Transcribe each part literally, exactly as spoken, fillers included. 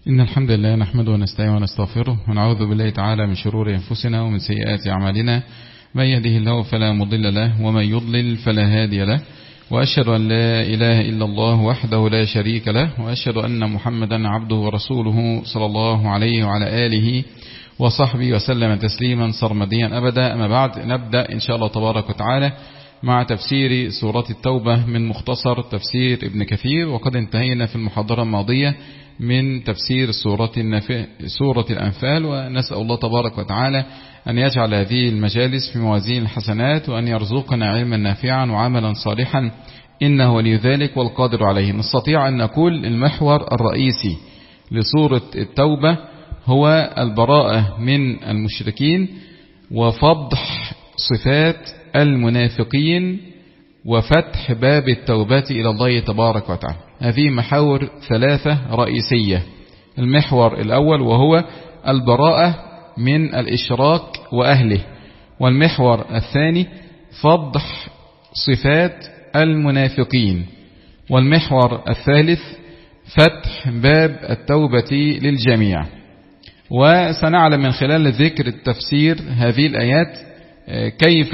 إن الحمد لله نحمده ونستعينه ونستغفره ونعوذ بالله تعالى من شرور أنفسنا ومن سيئات أعمالنا. من يهده الله فلا مضل له ومن يضلل فلا هادي له، وأشهد أن لا إله إلا الله وحده لا شريك له، وأشهد أن محمدا عبده ورسوله صلى الله عليه وعلى آله وصحبه وسلم تسليما سرمديا أبدا. أما بعد، نبدأ إن شاء الله تبارك وتعالى مع تفسير سورة التوبة من مختصر تفسير ابن كثير، وقد انتهينا في المحاضرة الماضية من تفسير سورة, سورة الأنفال، ونسأل الله تبارك وتعالى أن يجعل هذه المجالس في موازين الحسنات، وأن يرزقنا علما نافعا وعملا صالحا إنه ولي ذلك والقادر عليه. نستطيع أن نقول المحور الرئيسي لسورة التوبة هو البراءة من المشركين وفضح صفات المنافقين وفتح باب التوبة إلى الله تبارك وتعالى. هذه محاور ثلاثة رئيسية. المحور الأول وهو البراءة من الإشراك وأهله، والمحور الثاني فضح صفات المنافقين، والمحور الثالث فتح باب التوبة للجميع. وسنعلم من خلال ذكر التفسير هذه الآيات كيف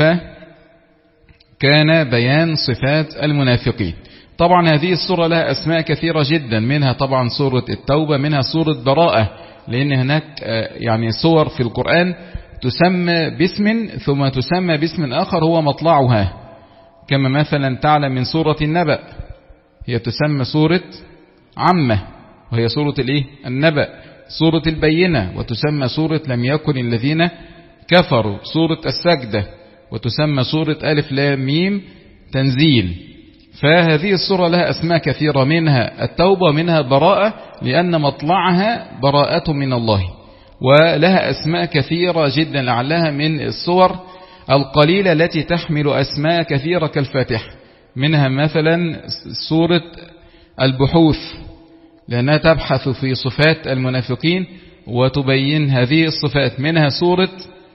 كان بيان صفات المنافقين. طبعا هذه السورة لها أسماء كثيرة جدا، منها طبعا سورة التوبة، منها سورة براءة، لأن هناك يعني سور في القرآن تسمى باسم ثم تسمى باسم آخر هو مطلعها، كما مثلا تعلم من سورة النبأ هي تسمى سورة عمة وهي سورة الايه النبأ، سورة البينة وتسمى سورة لم يكن الذين كفروا، سورة السجدة وتسمى سورة ألف لام ميم تنزيل. فهذه السورة لها أسماء كثيرة، منها التوبة ومنها براءة لأن مطلعها براءة من الله، ولها أسماء كثيرة جدا لعلها من السور القليلة التي تحمل أسماء كثيرة كالفاتحة. منها مثلا سورة البحوث لأنها تبحث في صفات المنافقين وتبين هذه الصفات. منها سورة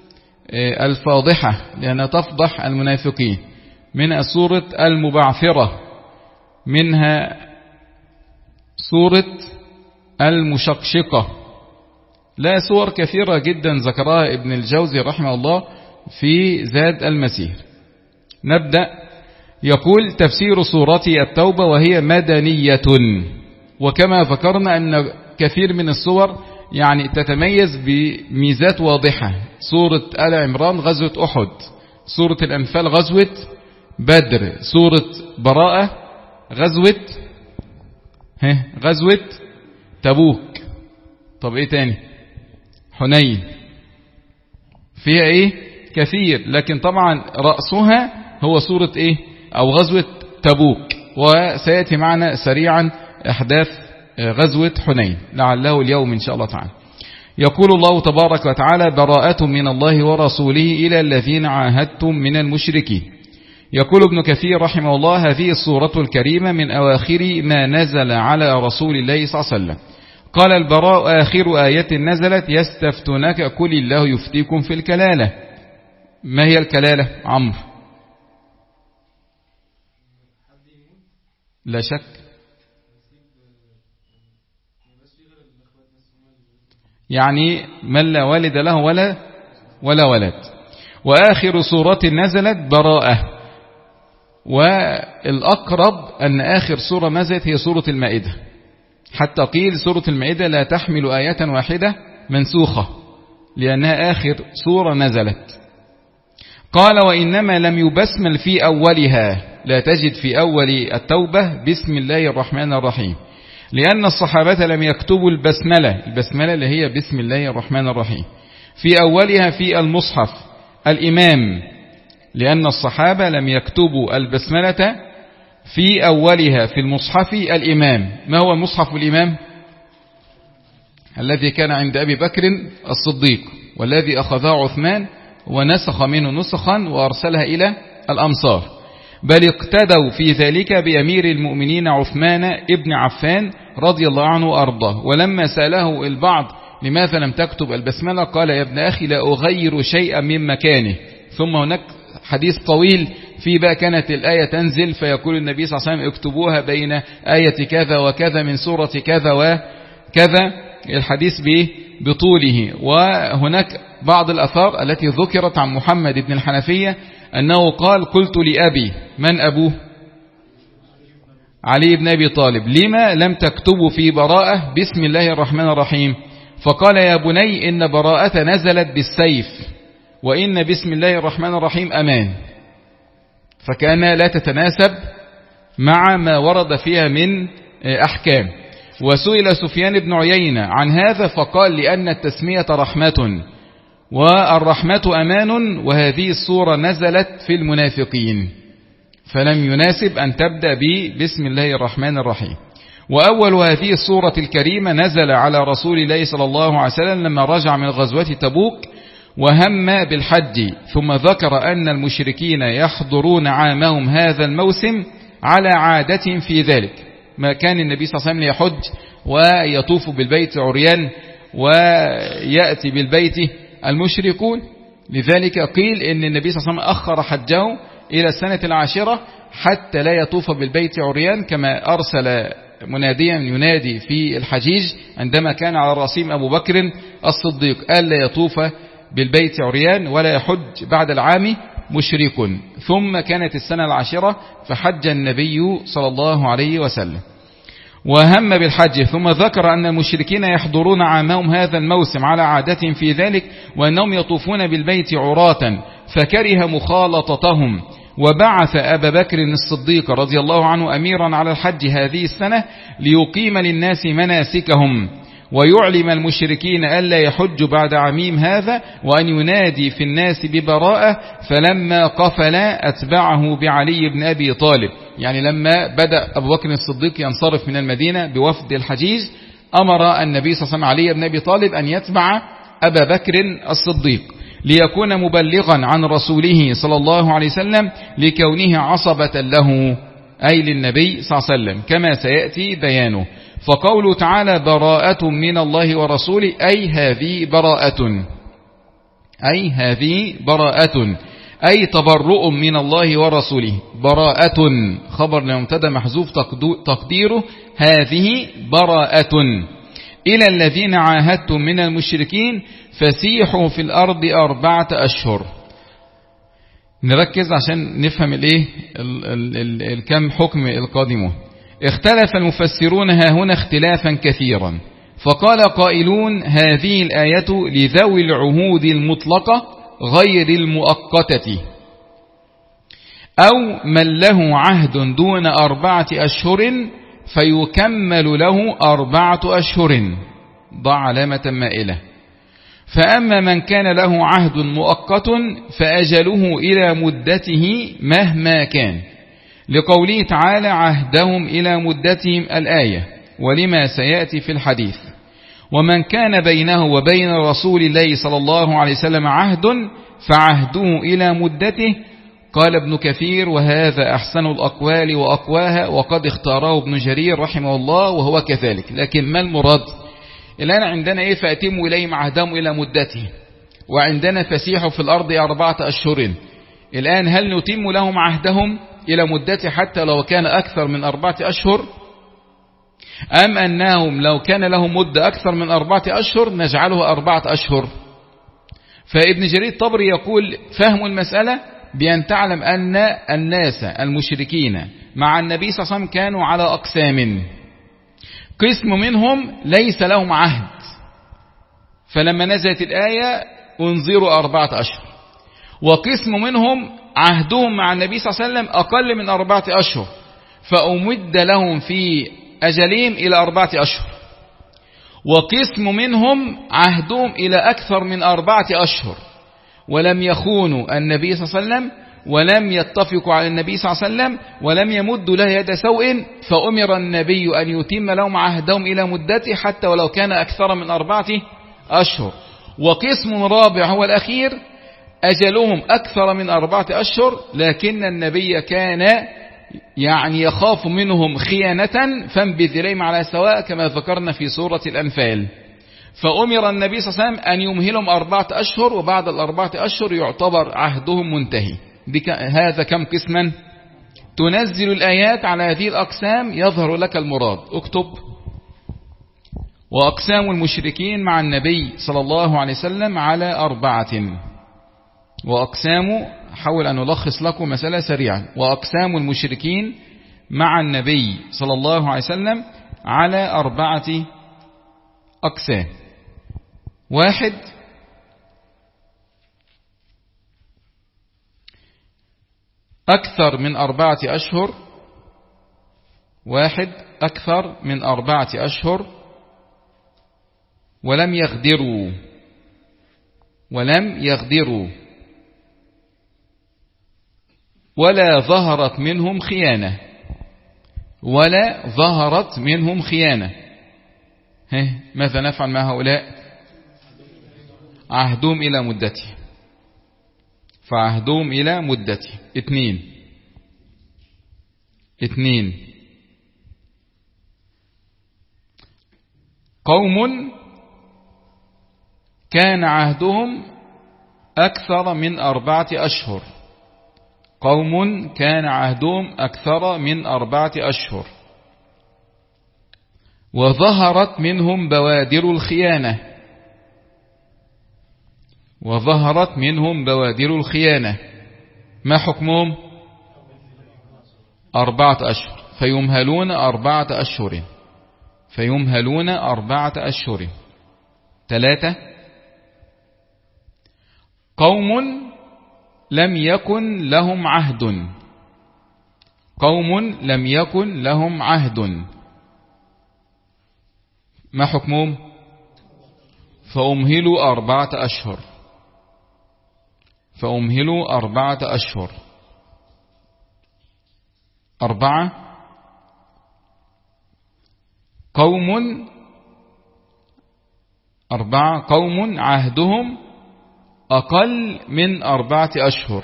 الفاضحة لأنها تفضح المنافقين. منها سورة المبعثرة. منها سورة المشقشقة. لا سور كثيرة جدا ذكرها ابن الجوزي رحمه الله في زاد المسير. نبدأ. يقول تفسير سورة التوبة وهي مدنية، وكما ذكرنا أن كثير من السور يعني تتميز بميزات واضحة. سورة آل عمران غزوة أحد، سورة الأنفال غزوة بدر، سورة براءة غزوة ها غزوة تبوك. طب ايه تاني؟ حنين. فيها ايه كثير، لكن طبعا رأسها هو سورة ايه او غزوة تبوك، وسيأتي معنا سريعا احداث غزوة حنين لعله اليوم إن شاء الله تعالى. يقول الله تبارك وتعالى براءة من الله ورسوله إلى الذين عاهدتم من المشركين. يقول ابن كثير رحمه الله هذه السورة الكريمة من أواخر ما نزل على رسول الله صلى الله عليه وسلم. قال البراء آخر آية نزلت يستفتونك قل الله يفتيكم في الكلالة. ما هي الكلالة عمرو؟ لا شك يعني من لا والد له ولا ولا ولد. وآخر سورة نزلت براءة، والأقرب أن آخر سورة نزلت هي سورة المائدة، حتى قيل سورة المائدة لا تحمل آية واحدة منسوخة لأنها آخر سورة نزلت. قال وإنما لم يبسمل في أولها، لا تجد في أول التوبة بسم الله الرحمن الرحيم، لأن الصحابة لم يكتبوا البسملة، البسملة اللي هي بسم الله الرحمن الرحيم في أولها في المصحف الإمام، لأن الصحابة لم يكتبوا البسملة في أولها في المصحف الإمام. ما هو المصحف الإمام؟ الذي كان عند أبي بكر الصديق والذي أخذه عثمان ونسخ منه نسخا وأرسلها إلى الأمصار، بل اقتدوا في ذلك بأمير المؤمنين عثمان ابن عفان رضي الله عنه وأرضاه. ولما سأله البعض لماذا لم تكتب البسملة قال يا ابن أخي لا أغير شيئا من مكانه. ثم هناك حديث طويل في بقى كانت الآية تنزل فيقول النبي صلى الله عليه وسلم اكتبوها بين آية كذا وكذا من سورة كذا وكذا الحديث بطوله. وهناك بعض الأثار التي ذكرت عن محمد بن الحنفية أنه قال قلت لأبي، من أبوه؟ علي بن أبي طالب، لما لم تكتبوا في براءة بسم الله الرحمن الرحيم؟ فقال يا بني إن براءة نزلت بالسيف، وإن بسم الله الرحمن الرحيم أمان، فكان لا تتناسب مع ما ورد فيها من أحكام. وسئل سفيان بن عيينة عن هذا فقال لأن التسمية رحمة والرحمة أمان، وهذه السورة نزلت في المنافقين، فلم يناسب أن تبدأ بسم الله الرحمن الرحيم. وأول هذه السورة الكريمة نزل على رسول الله صلى الله عليه وسلم لما رجع من غزوة تبوك وهم بالحج، ثم ذكر أن المشركين يحضرون عامهم هذا الموسم على عادة في ذلك. ما كان النبي صلى الله عليه وسلم يحج ويطوف بالبيت عريان ويأتي بالبيت المشركون، لذلك قيل إن النبي صلى الله عليه وسلم أخر حجه إلى السنة العاشرة حتى لا يطوف بالبيت عريان، كما أرسل مناديا ينادي في الحجيج عندما كان على الرأسهم أبو بكر الصديق ألا يطوف بالبيت عريان ولا يحج بعد العام مشرك. ثم كانت السنة العاشرة فحج النبي صلى الله عليه وسلم وهم بالحج، ثم ذكر أن المشركين يحضرون عامهم هذا الموسم على عادة في ذلك، وأنهم يطوفون بالبيت عراة، فكره مخالطتهم، وبعث أبا بكر الصديق رضي الله عنه أميرا على الحج هذه السنة ليقيم للناس مناسكهم ويعلم المشركين ألا يحج بعد عميم هذا، وأن ينادي في الناس ببراءة. فلما قفل أتبعه بعلي بن أبي طالب، يعني لما بدأ أبو بكر الصديق ينصرف من المدينة بوفد الحجيج أمر النبي صلى الله عليه وسلم علي بن أبي طالب أن يتبع أبا بكر الصديق ليكون مبلغا عن رسوله صلى الله عليه وسلم لكونه عصبة له، أي للنبي صلى الله عليه وسلم، كما سيأتي بيانه. فقوله تعالى براءة من الله ورسوله، أي هذه براءة، أي هذه براءة أي تبرؤ من الله ورسوله. براءة خبر لمبتدا محذوف تقديره هذه براءة. إلى الذين عاهدتم من المشركين فسيحوا في الأرض أربعة أشهر. نركز عشان نفهم الايه الكم حكم القادمون. اختلف المفسرون ها هنا اختلافا كثيرا، فقال قائلون هذه الآية لذوي العهود المطلقة غير المؤقتة، أو من له عهد دون أربعة أشهر فيكمل له أربعة أشهر، ضع علامة مائلة. فأما من كان له عهد مؤقت فأجله إلى مدته مهما كان، لقوله تعالى عهدهم إلى مدتهم الآية، ولما سيأتي في الحديث. ومن كان بينه وبين رسول الله صلى الله عليه وسلم عهد فعهده إلى مدته. قال ابن كثير وهذا أحسن الأقوال وأقواها، وقد اختاره ابن جرير رحمه الله وهو كذلك. لكن ما المراد الآن؟ عندنا إيه؟ فأتموا إليهم عهدهم إلى مدته، وعندنا فسيحوا في الأرض أربعة أشهر. الآن هل نتم لهم عهدهم إلى مدته حتى لو كان أكثر من أربعة أشهر، أم أنهم لو كان لهم مدة أكثر من أربعة أشهر نجعله أربعة أشهر؟ فابن جرير الطبري يقول فهم المسألة بأن تعلم أن الناس المشركين مع النبي صلى الله عليه وسلم كانوا على أقسام. قسم منهم ليس لهم عهد، فلما نزلت الآية انظروا أربعة أشهر، وقسم منهم عهدهم مع النبي صلى الله عليه وسلم أقل من أربعة أشهر فأمد لهم في أجلهم إلى أربعة أشهر، وقسم منهم عهدهم إلى أكثر من أربعة أشهر ولم يخونوا النبي صلى الله عليه وسلم ولم يتفقوا على النبي صلى الله عليه وسلم ولم يمدوا له يد سوء، فأمر النبي أن يتم لهم عهدهم إلى مدته حتى ولو كان أكثر من أربعة أشهر. وقسم رابع هو الأخير أجلهم أكثر من أربعة أشهر، لكن النبي كان يعني يخاف منهم خيانة فانبذ إليهم على سواء كما ذكرنا في سورة الأنفال. فأمر النبي صلى الله عليه وسلم أن يمهلهم أربعة أشهر، وبعد الأربعة أشهر يعتبر عهدهم منتهي. هذا كم قسما؟ تنزل الآيات على هذه الأقسام يظهر لك المراد. اكتب وأقسام المشركين مع النبي صلى الله عليه وسلم على أربعة. وأقسام، حاول أن ألخص لكم مسألة سريعا. وأقسام المشركين مع النبي صلى الله عليه وسلم على أربعة أقسام. واحد، أكثر من أربعة أشهر. واحد أكثر من أربعة أشهر ولم يغدروا ولم يغدروا ولا ظهرت منهم خيانة ولا ظهرت منهم خيانة. ماذا نفعل مع هؤلاء؟ عهدهم إلى مدته، فعهدهم إلى مدته. اثنين اثنين قوم كان عهدهم أكثر من أربعة أشهر. قوم كان عهدهم أكثر من أربعة أشهر وظهرت منهم بوادر الخيانة وظهرت منهم بوادر الخيانة. ما حكمهم؟ أربعة أشهر، فيمهلون أربعة أشهر فيمهلون أربعة أشهر. ثلاثة، قوم لم يكن لهم عهد قوم لم يكن لهم عهد. ما حكمهم؟ فأمهلوا أربعة أشهر فأمهلوا أربعة أشهر. أربعة، قوم أربعة قوم عهدهم أقل من أربعة أشهر.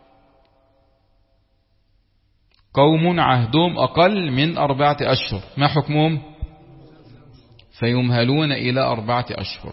قوم عهدهم أقل من أربعة أشهر. ما حكمهم؟ فيمهلون إلى أربعة أشهر.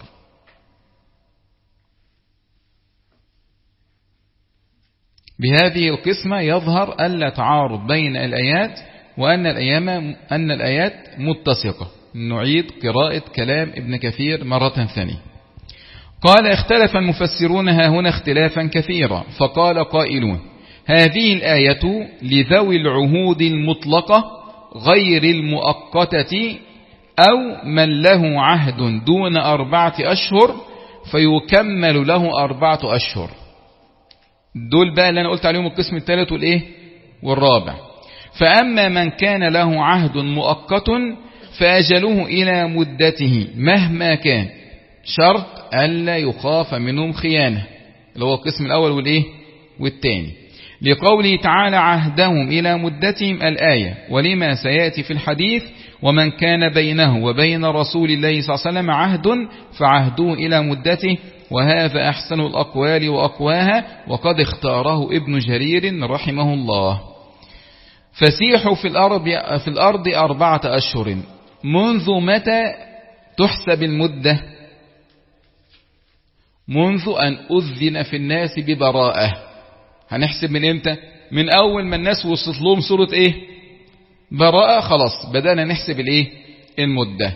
بهذه القسمة يظهر ألا تعارض بين الآيات وأن الأيام أن الآيات متسقة. نعيد قراءة كلام ابن كثير مرة ثانية. قال: اختلف المفسرون ها هنا اختلافا كثيرا، فقال قائلون: هذه الآية لذوي العهود المطلقة غير المؤقتة أو من له عهد دون أربعة أشهر فيكمل له أربعة أشهر. دول بقى اللي أنا قلت عليهم القسم الثالث والإيه والرابع. فأما من كان له عهد مؤقت فأجله إلى مدته مهما كان، شرط ألا يخاف منهم خيانة، اللي هو القسم الأول والإيه والثاني، لقوله تعالى: عهدهم إلى مدتهم الآية، ولما سيأتي في الحديث: ومن كان بينه وبين رسول الله صلى الله عليه وسلم عهد فعهده إلى مدته، وهذا أحسن الأقوال وأقواها، وقد اختاره ابن جرير رحمه الله. فسيحوا في الأرض, في الأرض أربعة أشهر. منذ متى تحسب المدة؟ منذ أن أذن في الناس ببراءة. هنحسب من امتى؟ من أول ما الناس وصلت لهم سورة إيه براءة، خلاص بدأنا نحسب الإيه المدة.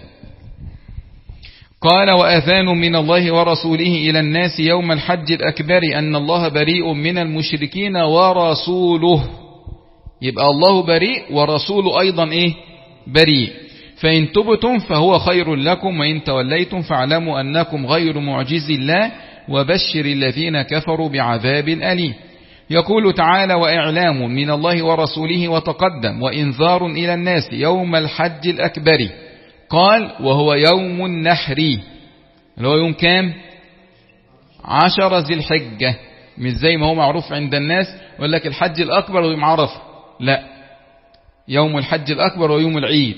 قال: وأذان من الله ورسوله إلى الناس يوم الحج الأكبر أن الله بريء من المشركين ورسوله. يبقى الله بريء ورسوله أيضا إيه بريء. فإن تبتم فهو خير لكم، وإن توليتم فاعلموا أنكم غير معجز الله، وبشر الذين كفروا بعذاب أليم. يقول تعالى: وإعلام من الله ورسوله، وتقدم وإنذار إلى الناس يوم الحج الأكبر. قال: وهو يوم النحر، اللي هو يوم كام؟ عشر ذي الحجة. مش زي ما هو معروف عند الناس يقول لك الحج الأكبر ويوم عرفة، لا، يوم الحج الأكبر ويوم العيد.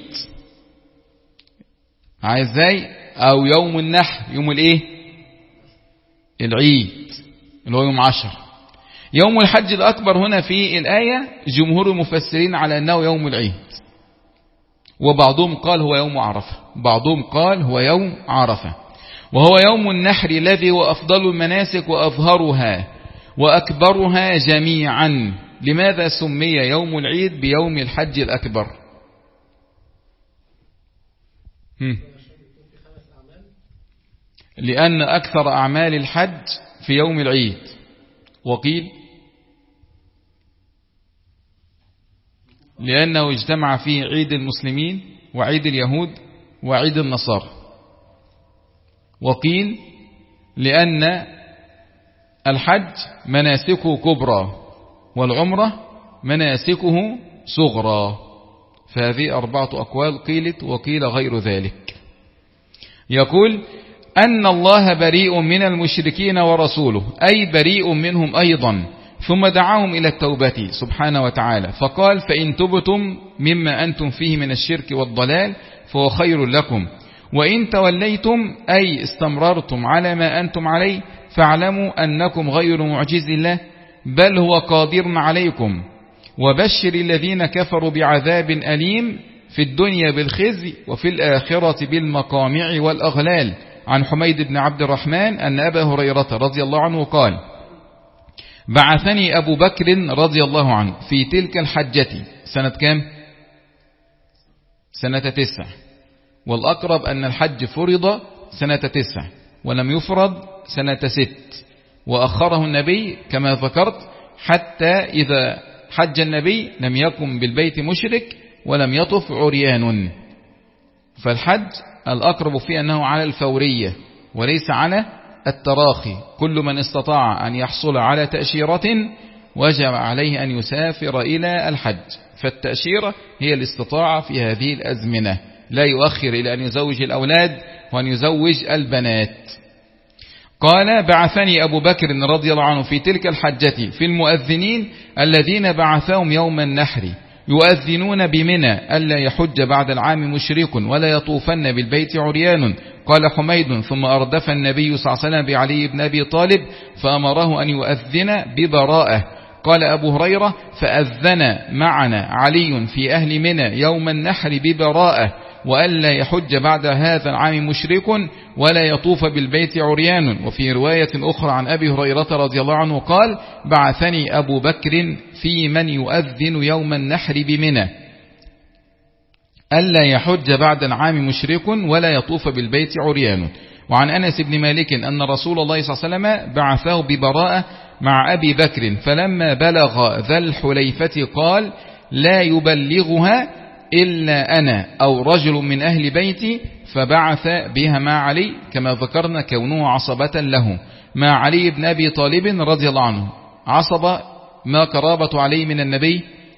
عايز ازاي؟ أو يوم النحر، يوم الايه العيد، اللي هو يوم عشر. يوم الحج الأكبر هنا في الآية جمهور المفسرين على أنه يوم العيد، وبعضهم قال هو يوم عرفة، بعضهم قال هو يوم عرفة. وهو يوم النحر الذي هو أفضل المناسك وأظهرها وأكبرها جميعا. لماذا سمي يوم العيد بيوم الحج الأكبر؟ هم. لأن أكثر أعمال الحج في يوم العيد. وقيل لأنه اجتمع فيه عيد المسلمين وعيد اليهود وعيد النصارى. وقيل لأن الحج مناسكه كبرى والعمرة مناسكه صغرى. فهذه أربعة أقوال قيلت وقيل غير ذلك. يقول أن الله بريء من المشركين ورسوله، أي بريء منهم أيضا، ثم دعاهم إلى التوبة سبحانه وتعالى فقال فإن تبتم مما أنتم فيه من الشرك والضلال فهو خير لكم، وإن توليتم أي استمررتم على ما أنتم عليه فاعلموا أنكم غير معجز الله بل هو قادر عليكم، وبشر الذين كفروا بعذاب أليم في الدنيا بالخزي وفي الآخرة بالمقامع والأغلال. عن حميد بن عبد الرحمن أن أبا هريرة رضي الله عنه قال بعثني أبو بكر رضي الله عنه في تلك الحجة سنة كام؟ سنة تسع، والأقرب أن الحج فرض سنة تسع ولم يفرض سنة ست، وأخره النبي كما ذكرت حتى إذا حج النبي لم يكن بالبيت مشرك ولم يطف عريان. فالحج الأقرب فيه أنه على الفورية وليس على التراخي. كل من استطاع أن يحصل على تأشيرة وجب عليه أن يسافر إلى الحج، فالتأشيرة هي الاستطاعة في هذه الأزمنة، لا يؤخر إلى أن يزوج الأولاد وأن يزوج البنات. قال بعثني أبو بكر رضي الله عنه في تلك الحجة في المؤذنين الذين بعثهم يوم النحر يؤذنون بمنى ألا يحج بعد العام مشرك ولا يطوفن بالبيت عريان. قال حميد ثم أردف النبي صلى الله عليه وسلم بعلي بن أبي طالب فأمره أن يؤذن ببراءة. قال أبو هريرة فأذن معنا علي في أهل منى يوم النحر ببراءة وألا يحج بعد هذا العام مشرك ولا يطوف بالبيت عريان. وفي رواية أخرى عن أبي هريرة رضي الله عنه قال بعثني أبو بكر في من يؤذن يوم النحر بمنى ألا يحج بعد العام مشرك ولا يطوف بالبيت عريان. وعن أنس بن مالك أن رسول الله صلى الله عليه وسلم بعثه ببراءة مع أبي بكر فلما بلغ ذا الحليفة قال لا يبلغها إلا أنا أو رجل من أهل بيتي، فبعث بها مع علي كما ذكرنا كونه عصبة له مع علي بن أبي طالب رضي الله عنه. عصبة ما قرابة علي من النبي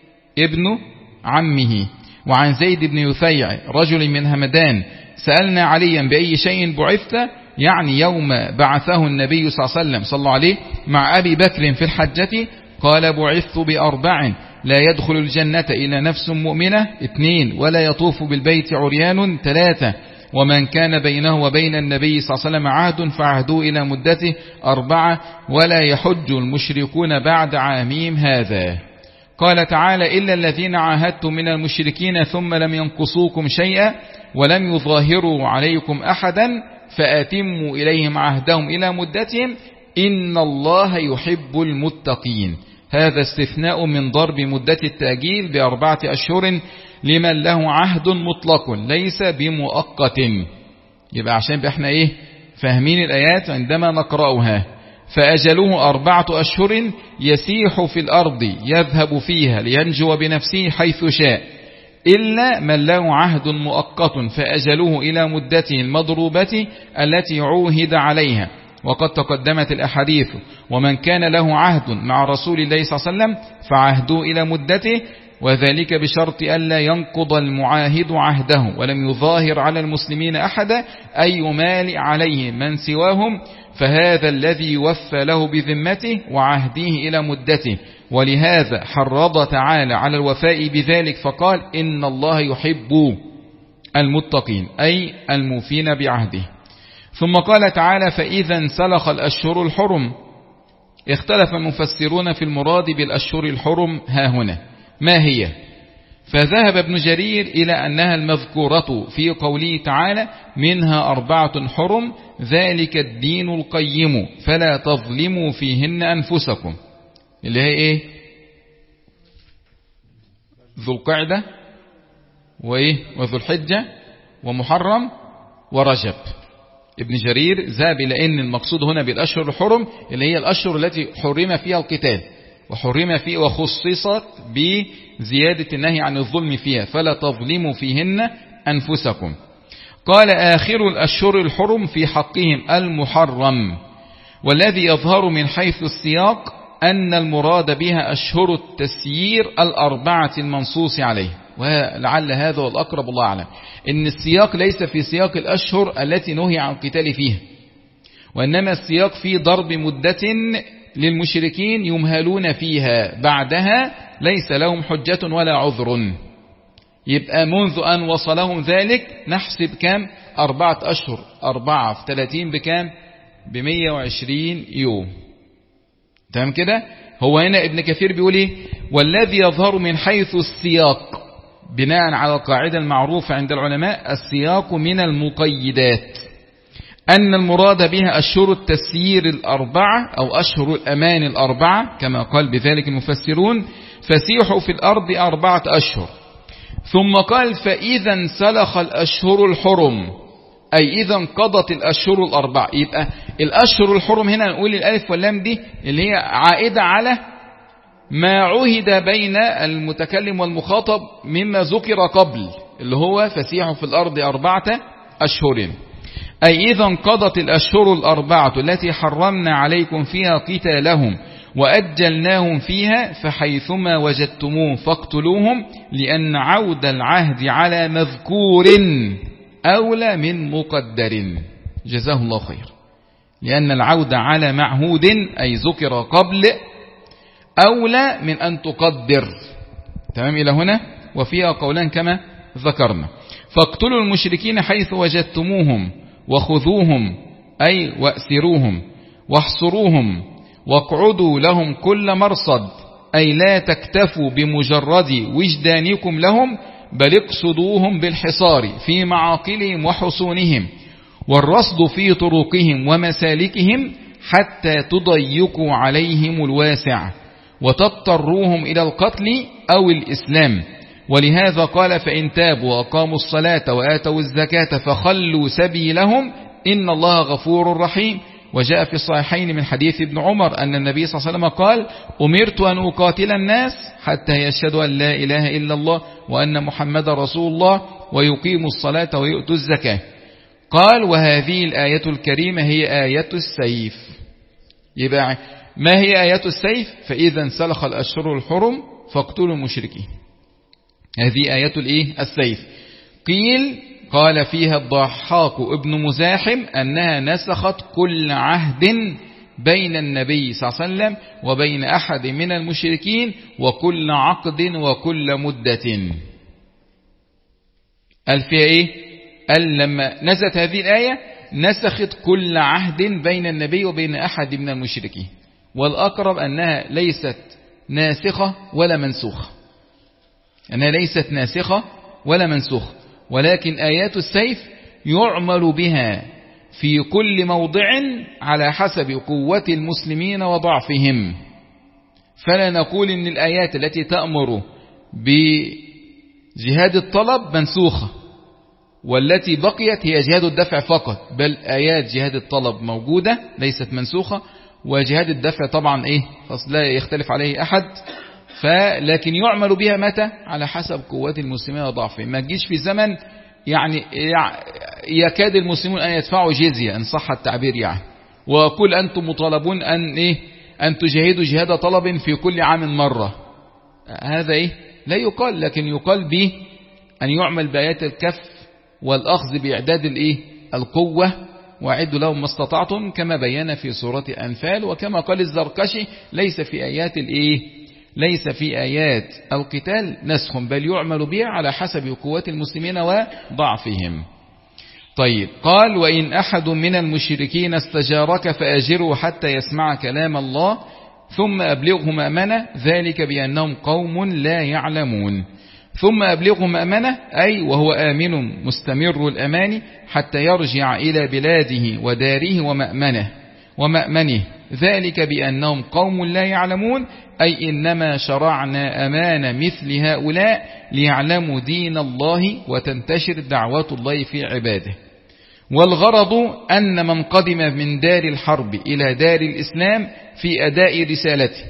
ابن عمه. وعن زيد بن يثيع رجل من همدان سألنا عليا بأي شيء بعثت، يعني يوم بعثه النبي صلى الله عليه وسلم صلى الله عليه مع أبي بكر في الحجة قال بعثت بأربع لا يدخل الجنة إلا نفس مؤمنة اثنين ولا يطوف بالبيت عريان ثلاثة ومن كان بينه وبين النبي صلى الله عليه وسلم عهد فعهدوا إلى مدته أربعة ولا يحج المشركون بعد عامهم هذا. قال تعالى إلا الذين عاهدتم من المشركين ثم لم ينقصوكم شيئا ولم يظاهروا عليكم أحدا فأتموا إليهم عهدهم إلى مدتهم إن الله يحب المتقين. هذا استثناء من ضرب مدة التأجيل بأربعة أشهر لمن له عهد مطلق ليس بمؤقت. يبقى عشان احنا ايه فاهمين الآيات عندما نقرأها. فأجله أربعة أشهر يسيح في الأرض يذهب فيها لينجو بنفسه حيث شاء إلا من له عهد مؤقت فأجله إلى مدته المضروبة التي عوهد عليها. وقد تقدمت الأحاديث ومن كان له عهد مع رسول الله صلى الله عليه وسلم فعهده إلى مدته، وذلك بشرط ألا ينقض المعاهد عهده ولم يظاهر على المسلمين أحدا أي يمال عليه من سواهم، فهذا الذي يوفى له بذمته وعهده إلى مدته. ولهذا حرض تعالى على الوفاء بذلك فقال إن الله يحب المتقين أي الموفين بعهده. ثم قال تعالى فإذا انسلخ الأشهر الحرم. اختلف المفسرون في المراد بالأشهر الحرم ها هنا ما هي، فذهب ابن جرير إلى أنها المذكورة في قوله تعالى منها أربعة حرم ذلك الدين القيم فلا تظلموا فيهن أنفسكم، اللي هي إيه ذو القعدة وإيه وذو الحجة ومحرم ورجب. ابن جرير ذهب إلى أن المقصود هنا بالأشهر الحرم اللي هي الأشهر التي حرم فيها القتال وحرم فيه وخصصت بزيادة النهي عن الظلم فيها فلا تظلموا فيهن أنفسكم. قال آخر الأشهر الحرم في حقهم المحرم، والذي يظهر من حيث السياق أن المراد بها أشهر التسيير الأربعة المنصوص عليه، ولعل هذا والأقرب الله أعلم، إن السياق ليس في سياق الأشهر التي نهي عن القتال فيها، وإنما السياق في ضرب مدة للمشركين يمهلون فيها بعدها ليس لهم حجة ولا عذر. يبقى منذ أن وصلهم ذلك نحسب كام؟ أربعة أشهر، أربعة في ثلاثين بكام؟ بمية وعشرين يوم. تمام كده؟ هو هنا ابن كثير بيقول ايه؟ والذي يظهر من حيث السياق بناء على القاعدة المعروفة عند العلماء السياق من المقيدات، أن المراد بها أشهر التسيير الأربعة أو أشهر الأمان الأربعة كما قال بذلك المفسرون، فسيحوا في الأرض أربعة أشهر. ثم قال فإذا انسلخ الأشهر الحرم، أي إذا انقضت الأشهر الأربعة. يبقى الأشهر الحرم هنا نقول الألف واللام دي اللي هي عائدة على ما عهد بين المتكلم والمخاطب مما ذكر قبل اللي هو فسيحوا في الأرض أربعة أشهر، أي إذا انقضت الأشهر الأربعة التي حرمنا عليكم فيها قتالهم وأجلناهم فيها فحيثما وجدتموه فاقتلوهم، لأن عود العهد على مذكور أولى من مقدر. جزاه الله خير. لأن العود على معهود أي ذكر قبل أولى من أن تقدر. تمام إلى هنا؟ وفيها قولان كما ذكرنا. فاقتلوا المشركين حيث وجدتموهم وخذوهم أي وأسروهم واحصروهم واقعدوا لهم كل مرصد، أي لا تكتفوا بمجرد وجدانكم لهم بل اقصدوهم بالحصار في معاقلهم وحصونهم والرصد في طرقهم ومسالكهم حتى تضيقوا عليهم الواسع وتضطروهم إلى القتل أو الإسلام. ولهذا قال فإن تابوا وأقاموا الصلاة وآتوا الزكاة فخلوا سبيلهم إن الله غفور رحيم. وجاء في الصحيحين من حديث ابن عمر أن النبي صلى الله عليه وسلم قال أمرت أن أقاتل الناس حتى يشهدوا أن لا إله إلا الله وأن محمد رسول الله ويقيموا الصلاة ويؤتوا الزكاة. قال وهذه الآية الكريمة هي آية السيف. يبقى ما هي آية السيف؟ فإذا انسلخ الأشهر الحرم فاقتلوا المشركين. هذه آية الإيه؟ السيف. قيل قال فيها الضحاك ابن مزاحم أنها نسخت كل عهد بين النبي صلى الله عليه وسلم وبين أحد من المشركين وكل عقد وكل مدة. قال فيها إيه؟ قال لما نزلت هذه الآية نسخت كل عهد بين النبي وبين أحد من المشركين، والأقرب أنها ليست ناسخة ولا منسوخة، أنها ليست ناسخة ولا منسوخة، ولكن آيات السيف يعمل بها في كل موضع على حسب قوة المسلمين وضعفهم. فلا نقول إن الآيات التي تأمر بجهاد الطلب منسوخة والتي بقيت هي جهاد الدفع فقط، بل آيات جهاد الطلب موجودة ليست منسوخة، وجهاد الدفع طبعا إيه لا يختلف عليه أحد، فلكن يعمل بها متى؟ على حسب قوة المسلمين وضعفهم. ما تجيش في زمن يعني يكاد المسلمون أن يدفعوا جزية إن صح التعبير يعني، وقل أنتم مطالبون أن إيه أن تجاهدوا جهاد طلب في كل عام مرة. هذا إيه لا يقال، لكن يقال به أن يعمل بآيات الكف والأخذ بإعداد الإيه القوة وأعدوا لهم ما استطعتم كما بينا في سورة أنفال. وكما قال الزركشي ليس في آيات الإيه ليس في آيات القتال نسخ، بل يعمل بها على حسب قوة المسلمين وضعفهم. طيب قال وإن أحد من المشركين استجارك فأجره حتى يسمع كلام الله ثم أبلغه مأمنة، ذلك بأنهم قوم لا يعلمون. ثم أبلغه مأمنة أي وهو آمن مستمر الأمان حتى يرجع إلى بلاده وداره ومأمنه ومأمنه، ذلك بأنهم قوم لا يعلمون، أي إنما شرعنا أمان مثل هؤلاء ليعلموا دين الله وتنتشر دعوة الله في عباده. والغرض أن من قدم من دار الحرب إلى دار الإسلام في أداء رسالته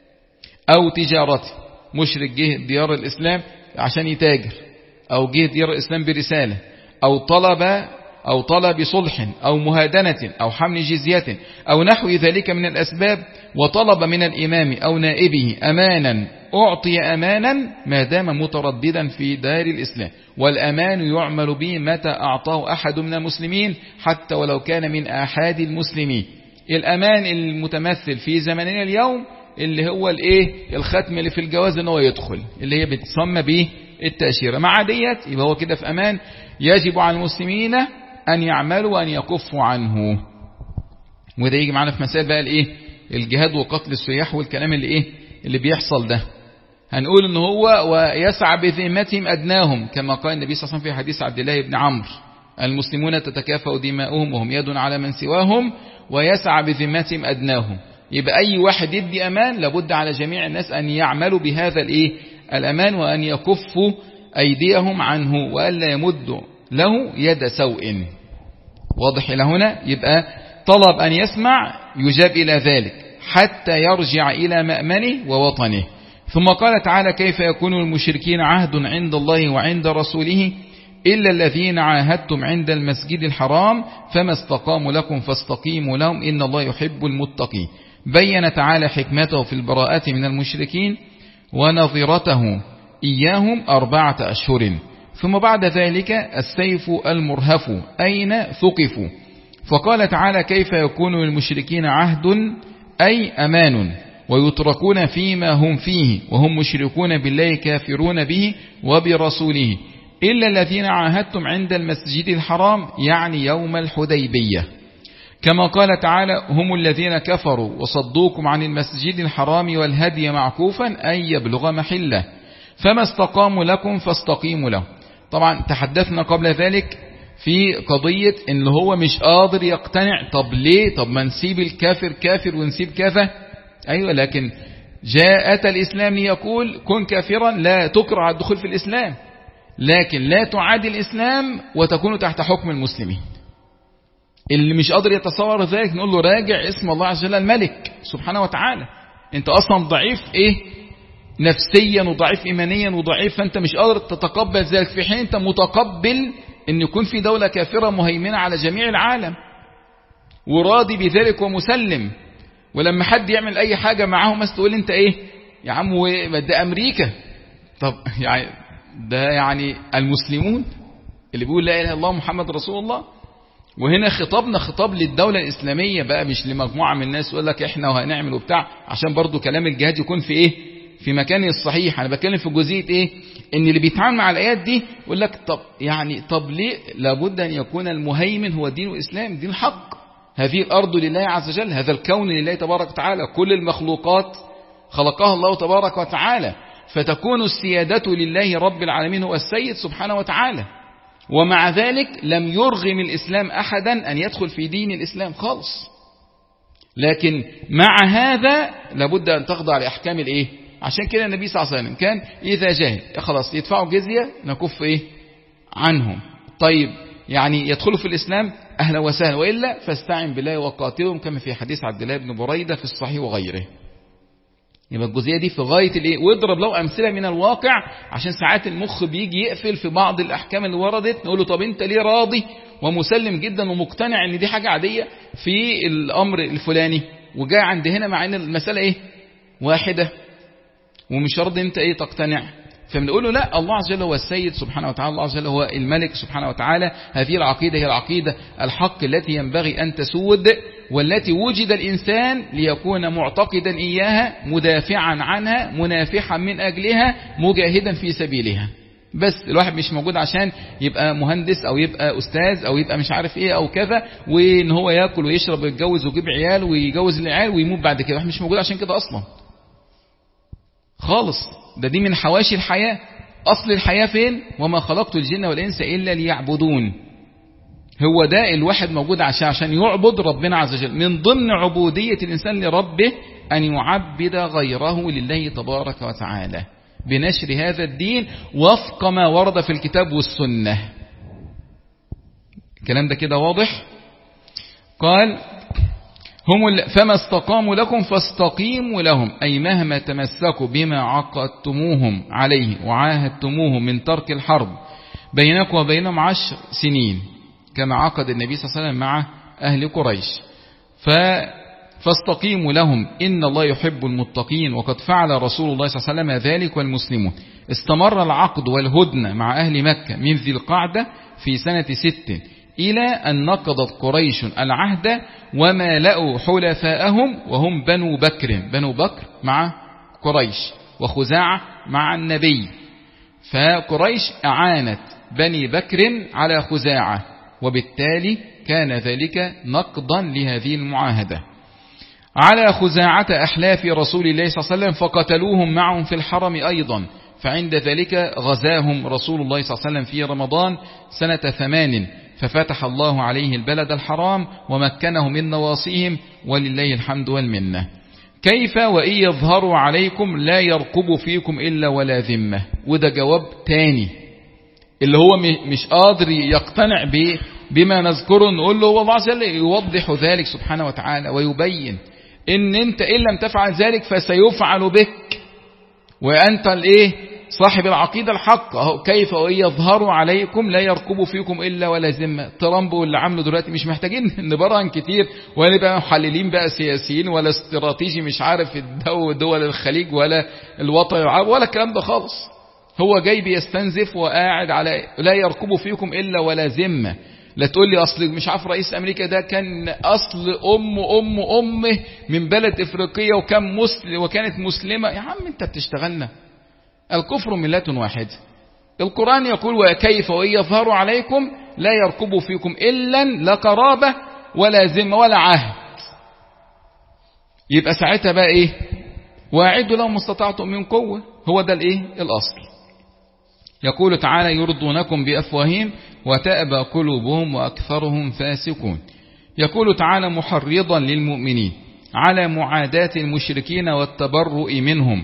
أو تجارته، مشرك جه ديار الإسلام عشان يتاجر، أو جه ديار الإسلام برسالة، أو طلب أو طلب صلح أو مهادنة أو حمل جزية أو نحو ذلك من الأسباب، وطلب من الإمام أو نائبه أمانا، أعطي أمانا ما دام مترددا في دار الإسلام. والأمان يعمل به متى أعطاه أحد من المسلمين حتى ولو كان من آحاد المسلمين. الأمان المتمثل في زمننا اليوم اللي هو الايه الختم اللي في الجواز ان هو يدخل، اللي هي بتسمى به التأشيرة. مع ديت يبقى هو كده في أمان. يجب على المسلمين أن يعملوا وأن يكفوا عنه. وده يجي معنا في مسائل بقى الايه الجهاد وقتل السياح والكلام اللي ايه اللي بيحصل ده. هنقول ان هو ويسعى بذمتهم أدناهم، كما قال النبي صلى الله عليه وسلم في حديث عبد الله بن عمرو: المسلمون تتكافأ دماؤهم وهم يد على من سواهم ويسعى بذمتهم أدناهم. يبقى أي واحد يدي أمان لابد على جميع الناس أن يعملوا بهذا الايه الأمان، وأن يكفوا أيديهم عنه وألا يمدوا له يد سوء. واضح إلى هنا؟ يبقى طلب أن يسمع يجاب إلى ذلك حتى يرجع إلى مأمنه ووطنه. ثم قال تعالى: كيف يكون المشركين عهد عند الله وعند رسوله إلا الذين عاهدتم عند المسجد الحرام فما استقاموا لكم فاستقيموا لهم إن الله يحب المتقين. بين تعالى حكمته في البراءة من المشركين ونظرته إياهم أربعة أشهر. ثم بعد ذلك السيف المرهف أين ثقفوا، فقال تعالى: كيف يكون للمشركين عهد أي أمان ويتركون فيما هم فيه وهم مشركون بالله كافرون به وبرسوله إلا الذين عاهدتم عند المسجد الحرام، يعني يوم الحديبية. كما قال تعالى: هم الذين كفروا وصدوكم عن المسجد الحرام والهدي معكوفا أن يبلغ محله فما استقاموا لكم فاستقيموا له. طبعا تحدثنا قبل ذلك في قضية ان هو مش قادر يقتنع. طب ليه؟ طب ما نسيب الكافر كافر ونسيب كذا. ايوه، لكن جاء أتى الإسلام ليقول كن كافرا لا تكره على الدخول في الإسلام، لكن لا تعادي الإسلام وتكون تحت حكم المسلمين. اللي مش قادر يتصور ذلك نقول له راجع اسم الله عز وجل الملك سبحانه وتعالى. انت اصلا ضعيف ايه نفسيا وضعيف ايمانيا وضعيف، فانت مش قادر تتقبل ذلك، في حين انت متقبل ان يكون في دولة كافرة مهيمنة على جميع العالم وراضي بذلك ومسلم. ولما حد يعمل اي حاجة معاهم بس تقول انت ايه يا عم ده امريكا. طب يعني ده يعني المسلمون اللي بيقول لا اله الا الله محمد رسول الله. وهنا خطابنا خطاب للدولة الإسلامية بقى، مش لمجموعة من الناس يقول لك احنا وهنعمل وبتاع، عشان برضو كلام الجهاد يكون في ايه في مكانه الصحيح. انا بتكلم في جزئية ايه ان اللي بيتعامل مع الايات دي يقول لك طب يعني طب ليه لابد ان يكون المهيمن هو دين الاسلام، دين الحق. هذه الارض لله عز وجل، هذا الكون لله تبارك وتعالى، كل المخلوقات خلقها الله تبارك وتعالى، فتكون السيادة لله رب العالمين هو السيد سبحانه وتعالى. ومع ذلك لم يرغم الإسلام أحدا أن يدخل في دين الإسلام خالص، لكن مع هذا لابد أن تخضع لأحكام الإيه. عشان كده النبي صلى الله عليه وسلم كان إذا جاهد خلاص يدفعوا جزية نكف إيه عنهم. طيب يعني يدخلوا في الإسلام أهلا وسهلا، وإلا فاستعن بالله وقاتلهم كما في حديث عبد الله بن بريدة في الصحيح وغيره. يبقى الجزئية دي في غاية الايه، واضرب له أمثلة من الواقع عشان ساعات المخ بيجي يقفل في بعض الأحكام اللي وردت. نقول له طب انت ليه راضي ومسلم جدا ومقتنع ان دي حاجة عادية في الأمر الفلاني، وجاء عند هنا مع ان المسألة ايه واحدة ومش راضي انت ايه تقتنع. فبنقول له لا، الله عز وجل هو السيد سبحانه وتعالى، الله عز وجل هو الملك سبحانه وتعالى. هذه العقيدة هي العقيدة الحق التي ينبغي أن تسود، والتي وجد الإنسان ليكون معتقدا إياها، مدافعا عنها، منافحا من أجلها، مجاهدا في سبيلها. بس الواحد مش موجود عشان يبقى مهندس أو يبقى أستاذ أو يبقى مش عارف إيه أو كذا، وإن هو يأكل ويشرب ويتجوز ويجيب عيال ويجوز العيال ويموت بعد كده. الواحد مش موجود عشان كده أصلا خالص. ده دي من حواشي الحياة. أصل الحياة فين؟ وما خلقت الجن والإنس إلا ليعبدون. هو ده الواحد موجود عشان عشان يعبد ربنا عز وجل. من ضمن عبودية الإنسان لربه أن يعبد غيره لله تبارك وتعالى بنشر هذا الدين وفق ما ورد في الكتاب والسنة. الكلام ده كده واضح. قال هم فما استقاموا لكم فاستقيموا لهم، أي مهما تمسكوا بما عقدتموهم عليه وعاهدتموهم من ترك الحرب بينكم وبينهم عشر سنين كما عقد النبي صلى الله عليه وسلم مع أهل قريش، فاستقيموا لهم إن الله يحب المتقين، وقد فعل رسول الله صلى الله عليه وسلم ذلك والمسلمون. استمر العقد والهدنة مع أهل مكة من ذي القعدة في سنة ست إلى أن نقضت قريش العهد ومالأوا حلفاءهم وهم بنو بكر، بنو بكر مع قريش وخزاعة مع النبي، فقريش أعانت بني بكر على خزاعة، وبالتالي كان ذلك نقضا لهذه المعاهدة. على خزاعة أحلاف رسول الله صلى الله عليه وسلم فقتلوهم معهم في الحرم أيضا، فعند ذلك غزاهم رسول الله صلى الله عليه وسلم في رمضان سنة ثمان، ففتح الله عليه البلد الحرام ومكنه من نواصيهم، ولله الحمد والمنة. كيف وإن يظهروا عليكم لا يرقبوا فيكم إلا ولا ذمة. وده جواب تاني اللي هو مش قادر يقتنع بما نذكره، نقول له والله عز وجل يوضح ذلك سبحانه وتعالى ويبين إن أنت إن لم تفعل ذلك فسيفعل بك، وأنت الإيه صاحب العقيدة الحق. كيف وإن يظهروا عليكم لا يرقبوا فيكم إلا ولا ذمة. ترامب واللي عامله دلوقتي مش محتاجين نبرهن كتير ولا بقى محللين بقى سياسيين ولا استراتيجي مش عارف الدول دول الخليج ولا الوطن العربي ولا الكلام ده خالص. هو جاي بيستنزف وقاعد على لا يرقبوا فيكم إلا ولا ذمة. لا تقول لي أصل مش عارف رئيس أمريكا ده كان أصل أم أم أمه من بلد إفريقية وكان مسلم وكانت مسلمة. يا عم أنت بتشتغلنا. الكفر ملة واحدة. القرآن يقول وكيف وإن يظهروا عليكم لا يرقبوا فيكم إلا لا قرابة ولا ذمة ولا عهد. يبقى ساعتها بقى إيه؟ واعدوا لهم استطعتم من قوة. هو ده الإيه؟ الأصل. يقول تعالى يرضونكم بأفواههم وتأبى قلوبهم وأكثرهم فاسقون. يقول تعالى محرضا للمؤمنين على معاداة المشركين والتبرؤ منهم،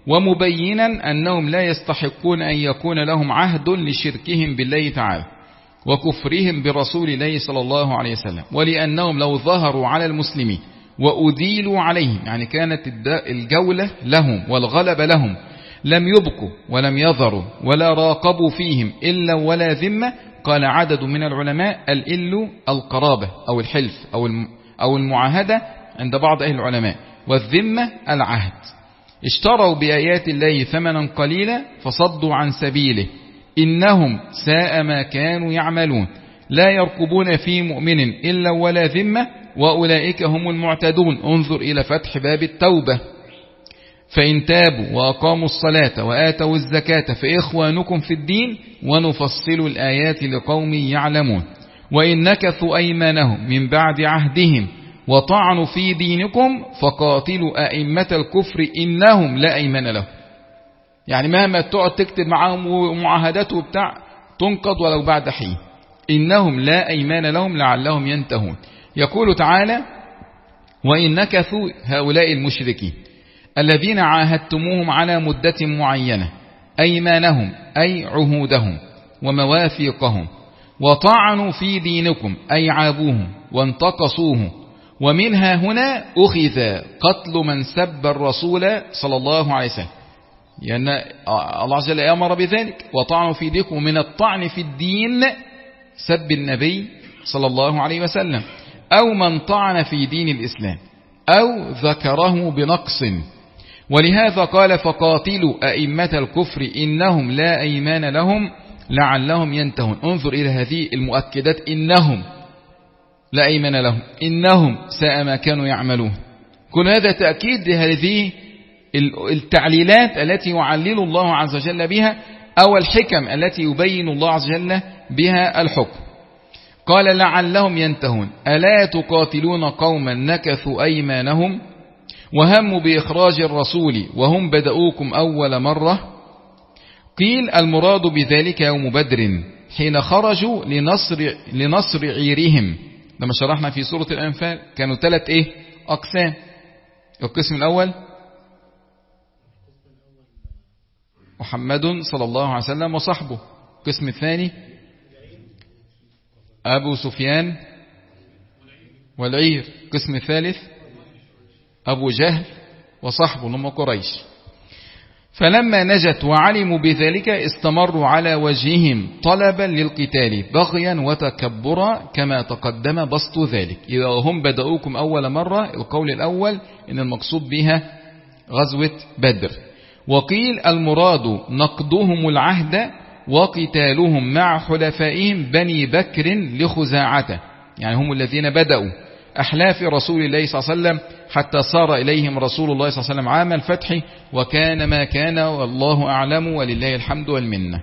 ومبينا أنهم لا يستحقون أن يكون لهم عهد لشركهم بالله تعالى وكفرهم برسول الله صلى الله عليه وسلم، ولأنهم لو ظهروا على المسلمين وأديلوا عليهم، يعني كانت الجولة لهم والغلب لهم، لم يبقوا ولم يظهروا ولا راقبوا فيهم إلا ولا ذمة. قال عدد من العلماء الإل القرابة أو الحلف أو المعاهدة عند بعض أهل العلماء، والذمة العهد. اشتروا بآيات الله ثمنا قليلا فصدوا عن سبيله إنهم ساء ما كانوا يعملون. لا يرقبون في مؤمن إلا ولا ذمة وأولئك هم المعتدون. انظر إلى فتح باب التوبة. فإن تابوا وأقاموا الصلاة وآتوا الزكاة فإخوانكم في الدين ونفصل الآيات لقوم يعلمون. وإن نكثوا أيمانهم من بعد عهدهم وطعنوا في دينكم فقاتلوا أئمة الكفر إنهم لا أيمان لهم. يعني مهما تقعد تكتب معهم معاهدات وبتاع تنقض ولو بعد حين. إنهم لا أيمان لهم لعلهم ينتهون. يقول تعالى وإن نكثوا هؤلاء المشركين الذين عاهدتموهم على مدة معينة أيمانهم أي عهودهم ومواثيقهم، وطعنوا في دينكم أي عابوهم وانتقصوه، ومنها هنا أخذ قتل من سب الرسول صلى الله عليه وسلم، لأن يعني الله عز وجل أمر بذلك. وطعنوا في دينكم، من الطعن في الدين سب النبي صلى الله عليه وسلم، أو من طعن في دين الإسلام أو ذكره بنقص. ولهذا قال فقاتلوا أئمة الكفر إنهم لا أيمان لهم لعلهم ينتهون. انظر إلى هذه المؤكدات. إنهم لا أيمان لهم، إنهم ساء ما كانوا يعملون. كل هذا تأكيد لهذه التعليلات التي يعلل الله عز وجل بها، أو الحكم التي يبين الله عز وجل بها الحكم. قال لعلهم ينتهون. ألا تقاتلون قوما نكثوا أيمانهم وهموا بإخراج الرسول وهم بدأوكم أول مرة. قيل المراد بذلك يوم بدر حين خرجوا لنصر, لنصر عيرهم. لما شرحنا في سورة الأنفال كانوا ثلاث إيه أقسام. القسم الأول محمد صلى الله عليه وسلم وصحبه. القسم الثاني أبو سفيان والعير. قسم الثالث أبو جهل وصحبه هم قريش. فلما نجت وعلموا بذلك استمروا على وجههم طلبا للقتال بغيا وتكبرا كما تقدم بسط ذلك. إذا هم بدأوكم أول مرة، القول الأول إن المقصود بها غزوة بدر. وقيل المراد نقضهم العهد وقتالهم مع حلفائهم بني بكر لخزاعته، يعني هم الذين بدأوا أحلاف رسول الله صلى الله عليه وسلم حتى صار إليهم رسول الله صلى الله عليه وسلم عام الفتح، وكان ما كان والله أعلم ولله الحمد والمنة.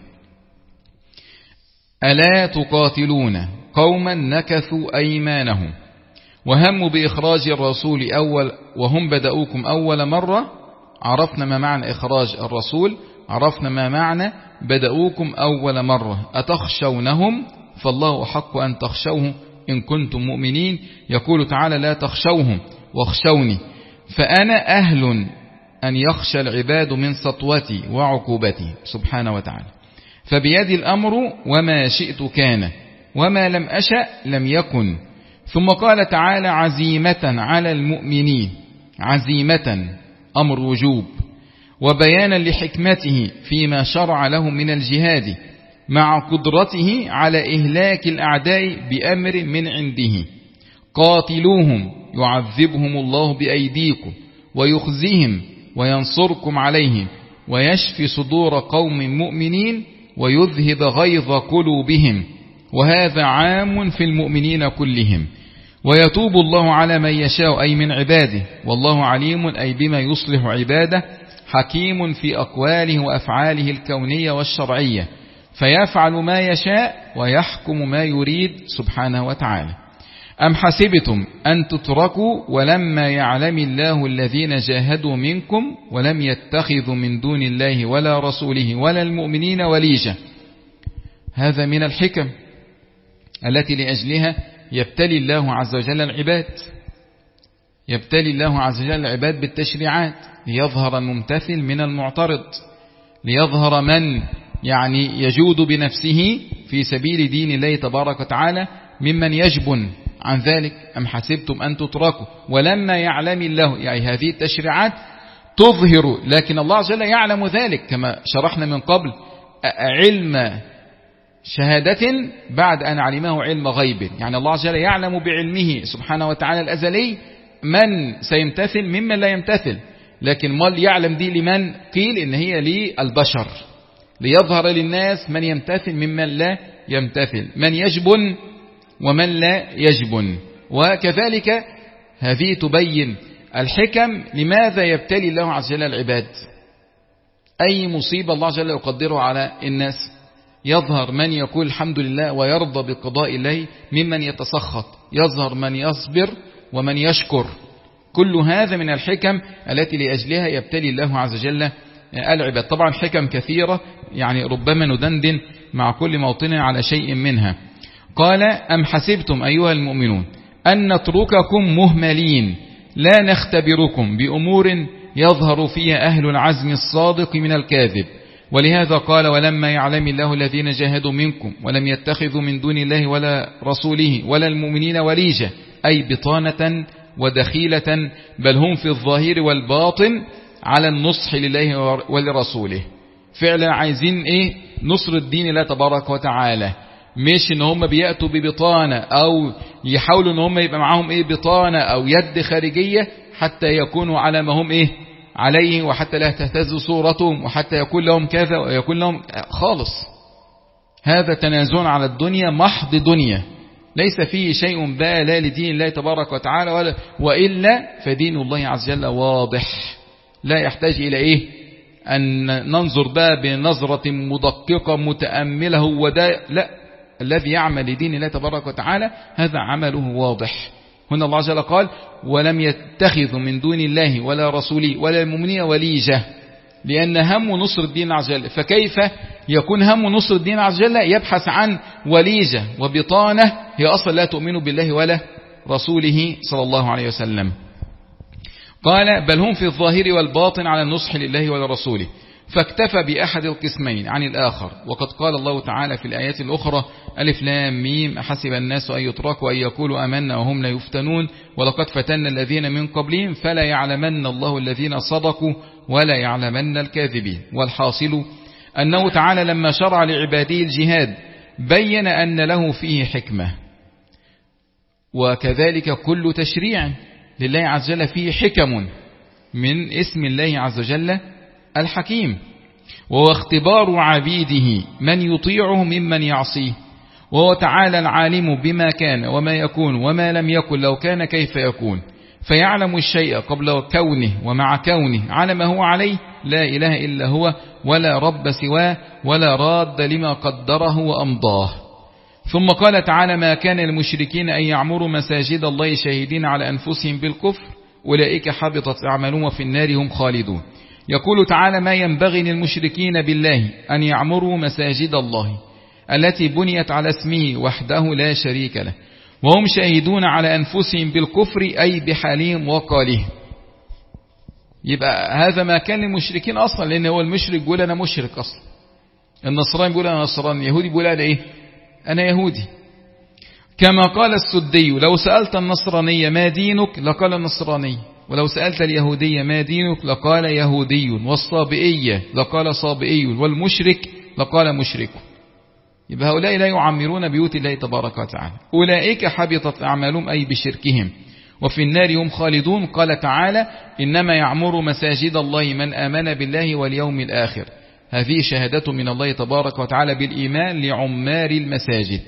ألا تقاتلون قوما نكثوا أيمانهم وهموا بإخراج الرسول أول وهم بدأوكم أول مرة. عرفنا ما معنى إخراج الرسول، عرفنا ما معنى بدأوكم أول مرة. أتخشونهم فالله أحق أن تخشوه إن كنتم مؤمنين. يقول تعالى لا تخشوهم واخشوني فأنا أهل أن يخشى العباد من سطوتي وعقوبتي سبحانه وتعالى. فبيدي الأمر وما شئت كان وما لم أشأ لم يكن. ثم قال تعالى عزيمة على المؤمنين، عزيمة أمر وجوب، وبيانا لحكمته فيما شرع لهم من الجهاد مع قدرته على إهلاك الأعداء بأمر من عنده. قاتلوهم يعذبهم الله بأيديكم ويخزيهم وينصركم عليهم ويشفي صدور قوم مؤمنين ويذهب غيظ قلوبهم، وهذا عام في المؤمنين كلهم. ويتوب الله على من يشاء أي من عباده، والله عليم أي بما يصلح عباده، حكيم في أقواله وأفعاله الكونية والشرعية، فيفعل ما يشاء ويحكم ما يريد سبحانه وتعالى. أم حسبتم أن تتركوا ولما يعلم الله الذين جاهدوا منكم ولم يتخذوا من دون الله ولا رسوله ولا المؤمنين وليجة. هذا من الحكم التي لأجلها يبتلي الله عز وجل العباد، يبتلي الله عز وجل العباد بالتشريعات ليظهر الممتثل من المعترض، ليظهر من يعني يجود بنفسه في سبيل دين الله تبارك وتعالى ممن يجبن عن ذلك. أم حسبتم أن تتركوا ولما يعلم الله، يعني هذه التشريعات تظهر، لكن الله عز وجل يعلم ذلك كما شرحنا من قبل، علم شهادة بعد أن علمه علم غيب. يعني الله عز وجل يعلم بعلمه سبحانه وتعالى الأزلي من سيمتثل ممن لا يمتثل، لكن ما يعلم دي لمن؟ قيل إن هي للبشر ليظهر للناس من يمتثل ممن لا يمتثل، من يجبن ومن لا يجبن. وكذلك هذه تبين الحكم لماذا يبتلي الله عز وجل العباد. أي مصيبة الله عز وجل يقدره على الناس، يظهر من يقول الحمد لله ويرضى بقضاء الله ممن يتسخط، يظهر من يصبر ومن يشكر. كل هذا من الحكم التي لأجلها يبتلي الله عز وجل العباد. طبعا حكم كثيرة، يعني ربما ندندن مع كل موطن على شيء منها. قال أم حسبتم أيها المؤمنون أن نترككم مهملين لا نختبركم بأمور يظهر فيها أهل العزم الصادق من الكاذب. ولهذا قال ولما يعلم الله الذين جاهدوا منكم ولم يتخذوا من دون الله ولا رسوله ولا المؤمنين وليجة، أي بطانة ودخيلة، بل هم في الظاهر والباطن على النصح لله ولرسوله. فعلا عايزين ايه؟ نصر الدين الله تبارك وتعالى، مش ان هم بيأتوا ببطانة او يحاولوا ان هم يبقى معاهم ايه بطانة او يد خارجية حتى يكونوا على ما هم ايه عليه، وحتى لا تهتز صورتهم، وحتى يكون لهم كذا ويكون لهم خالص. هذا تنازل على الدنيا محض دنيا، ليس فيه شيء بقى لا لدين الله تبارك وتعالى ولا وإلا فدين الله عز وجل واضح، لا يحتاج إلى إيه أن ننظر بقى بنظرة مدققة متأملة هو ده، لا، الذي يعمل لدين الله تبارك وتعالى هذا عمله واضح. هنا الله عز وجل قال ولم يتخذوا من دون الله ولا رسوله ولا المؤمنين وليجة، لأن هم نصر الدين عز وجل. فكيف يكون هم نصر الدين عز وجل يبحث عن وليجة وبطانة هي أصلا لا تؤمن بالله ولا رسوله صلى الله عليه وسلم. قال بل هم في الظاهر والباطن على النصح لله ولرسوله. فاكتفى بأحد القسمين عن الآخر. وقد قال الله تعالى في الآيات الأخرى ألف لام ميم أحسب الناس أن يتركوا أن يقولوا آمنا وهم لا يفتنون ولقد فتنا الذين من قبلهم فلا يعلمن الله الذين صدقوا ولا يعلمن الكاذبين. والحاصل أنه تعالى لما شرع لعباده الجهاد بين أن له فيه حكمة، وكذلك كل تشريع لله عز وجل فيه حكم من اسم الله عز وجل الحكيم، وهو اختبار عبيده من يطيعه ممن يعصيه، وهو تعالى العالم بما كان وما يكون وما لم يكن لو كان كيف يكون، فيعلم الشيء قبل كونه ومع كونه على ما هو عليه، لا إله إلا هو ولا رب سواه ولا راد لما قدره وأمضاه. ثم قال تعالى ما كان المشركين أن يعمروا مساجد الله شاهدين على أنفسهم بالكفر أولئك حبطت أعمالهم وفي النار هم خالدون. يقول تعالى ما ينبغي للمشركين بالله أن يعمروا مساجد الله التي بنيت على اسمه وحده لا شريك له وهم شاهدون على أنفسهم بالكفر أي بحالهم وقالهم. يبقى هذا ما كان للمشركين أصلا، لأن هو المشرك بيقول أنا مشرك أصلا، النصراني بيقول أنا نصراني، اليهودي بيقول أنا إيه أنا يهودي. كما قال السدي لو سألت النصرانية ما دينك لقال نصراني، ولو سألت اليهودية ما دينك لقال يهودي، والصابئية لقال صابئي، والمشرك لقال مشرك. يبقى هؤلاء لا يعمرون بيوت الله تبارك وتعالى، أولئك حبطت أعمالهم أي بشركهم وفي النار هم خالدون. قال تعالى إنما يعمر مساجد الله من آمن بالله واليوم الآخر. هذه شهادة من الله تبارك وتعالى بالإيمان لعمار المساجد.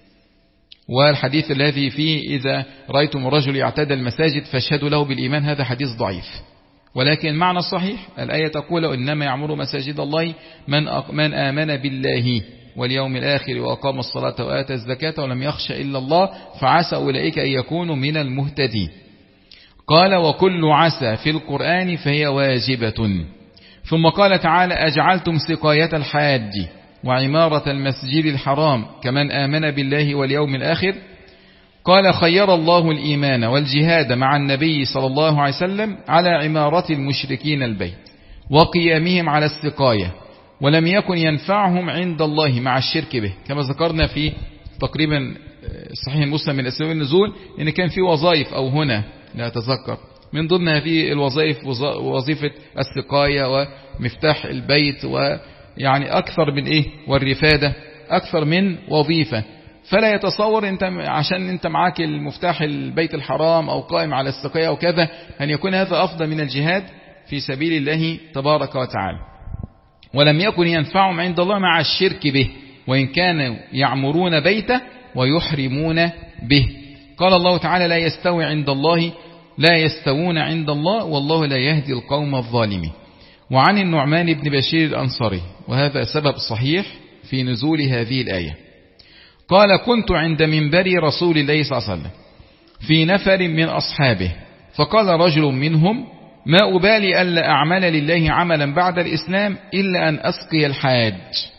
والحديث الذي فيه إذا رأيتم الرجل يعتدى المساجد فاشهدوا له بالإيمان هذا حديث ضعيف، ولكن معنى الصحيح الآية تقول إنما يعمر مساجد الله من من آمن بالله واليوم الآخر وأقام الصلاة وآتى الزكاة ولم يخش إلا الله فعسى أولئك أن يكونوا من المهتدين. قال وكل عسى في القرآن فهي واجبة. ثم قال تعالى أجعلتم سقاية الحاج وعمارة المسجد الحرام كمن آمن بالله واليوم الآخر. قال خير الله الإيمان والجهاد مع النبي صلى الله عليه وسلم على عمارة المشركين البيت وقيامهم على السقاية، ولم يكن ينفعهم عند الله مع الشرك به، كما ذكرنا في تقريبا صحيح مسلم من أسباب النزول إن كان في وظائف أو هنا لا أتذكر من ضمن هذه الوظائف وظيفة السقاية ومفتاح البيت ويعني أكثر من إيه والرفادة أكثر من وظيفة. فلا يتصور أنت عشان أنت معاك المفتاح البيت الحرام أو قائم على السقاية وكذا أن يكون هذا أفضل من الجهاد في سبيل الله تبارك وتعالى. ولم يكن ينفعهم عند الله مع الشرك به وإن كانوا يعمرون بيته ويحرمون به. قال الله تعالى لا يستوي عند الله لا يستوون عند الله والله لا يهدي القوم الظالمين. وعن النعمان بن بشير الأنصاري وهذا سبب صحيح في نزول هذه الآية قال كنت عند منبر رسول الله صلى الله عليه وسلم في نفر من أصحابه فقال رجل منهم ما أبالي ألا أعمل لله عملا بعد الإسلام إلا أن أسقي الحاج.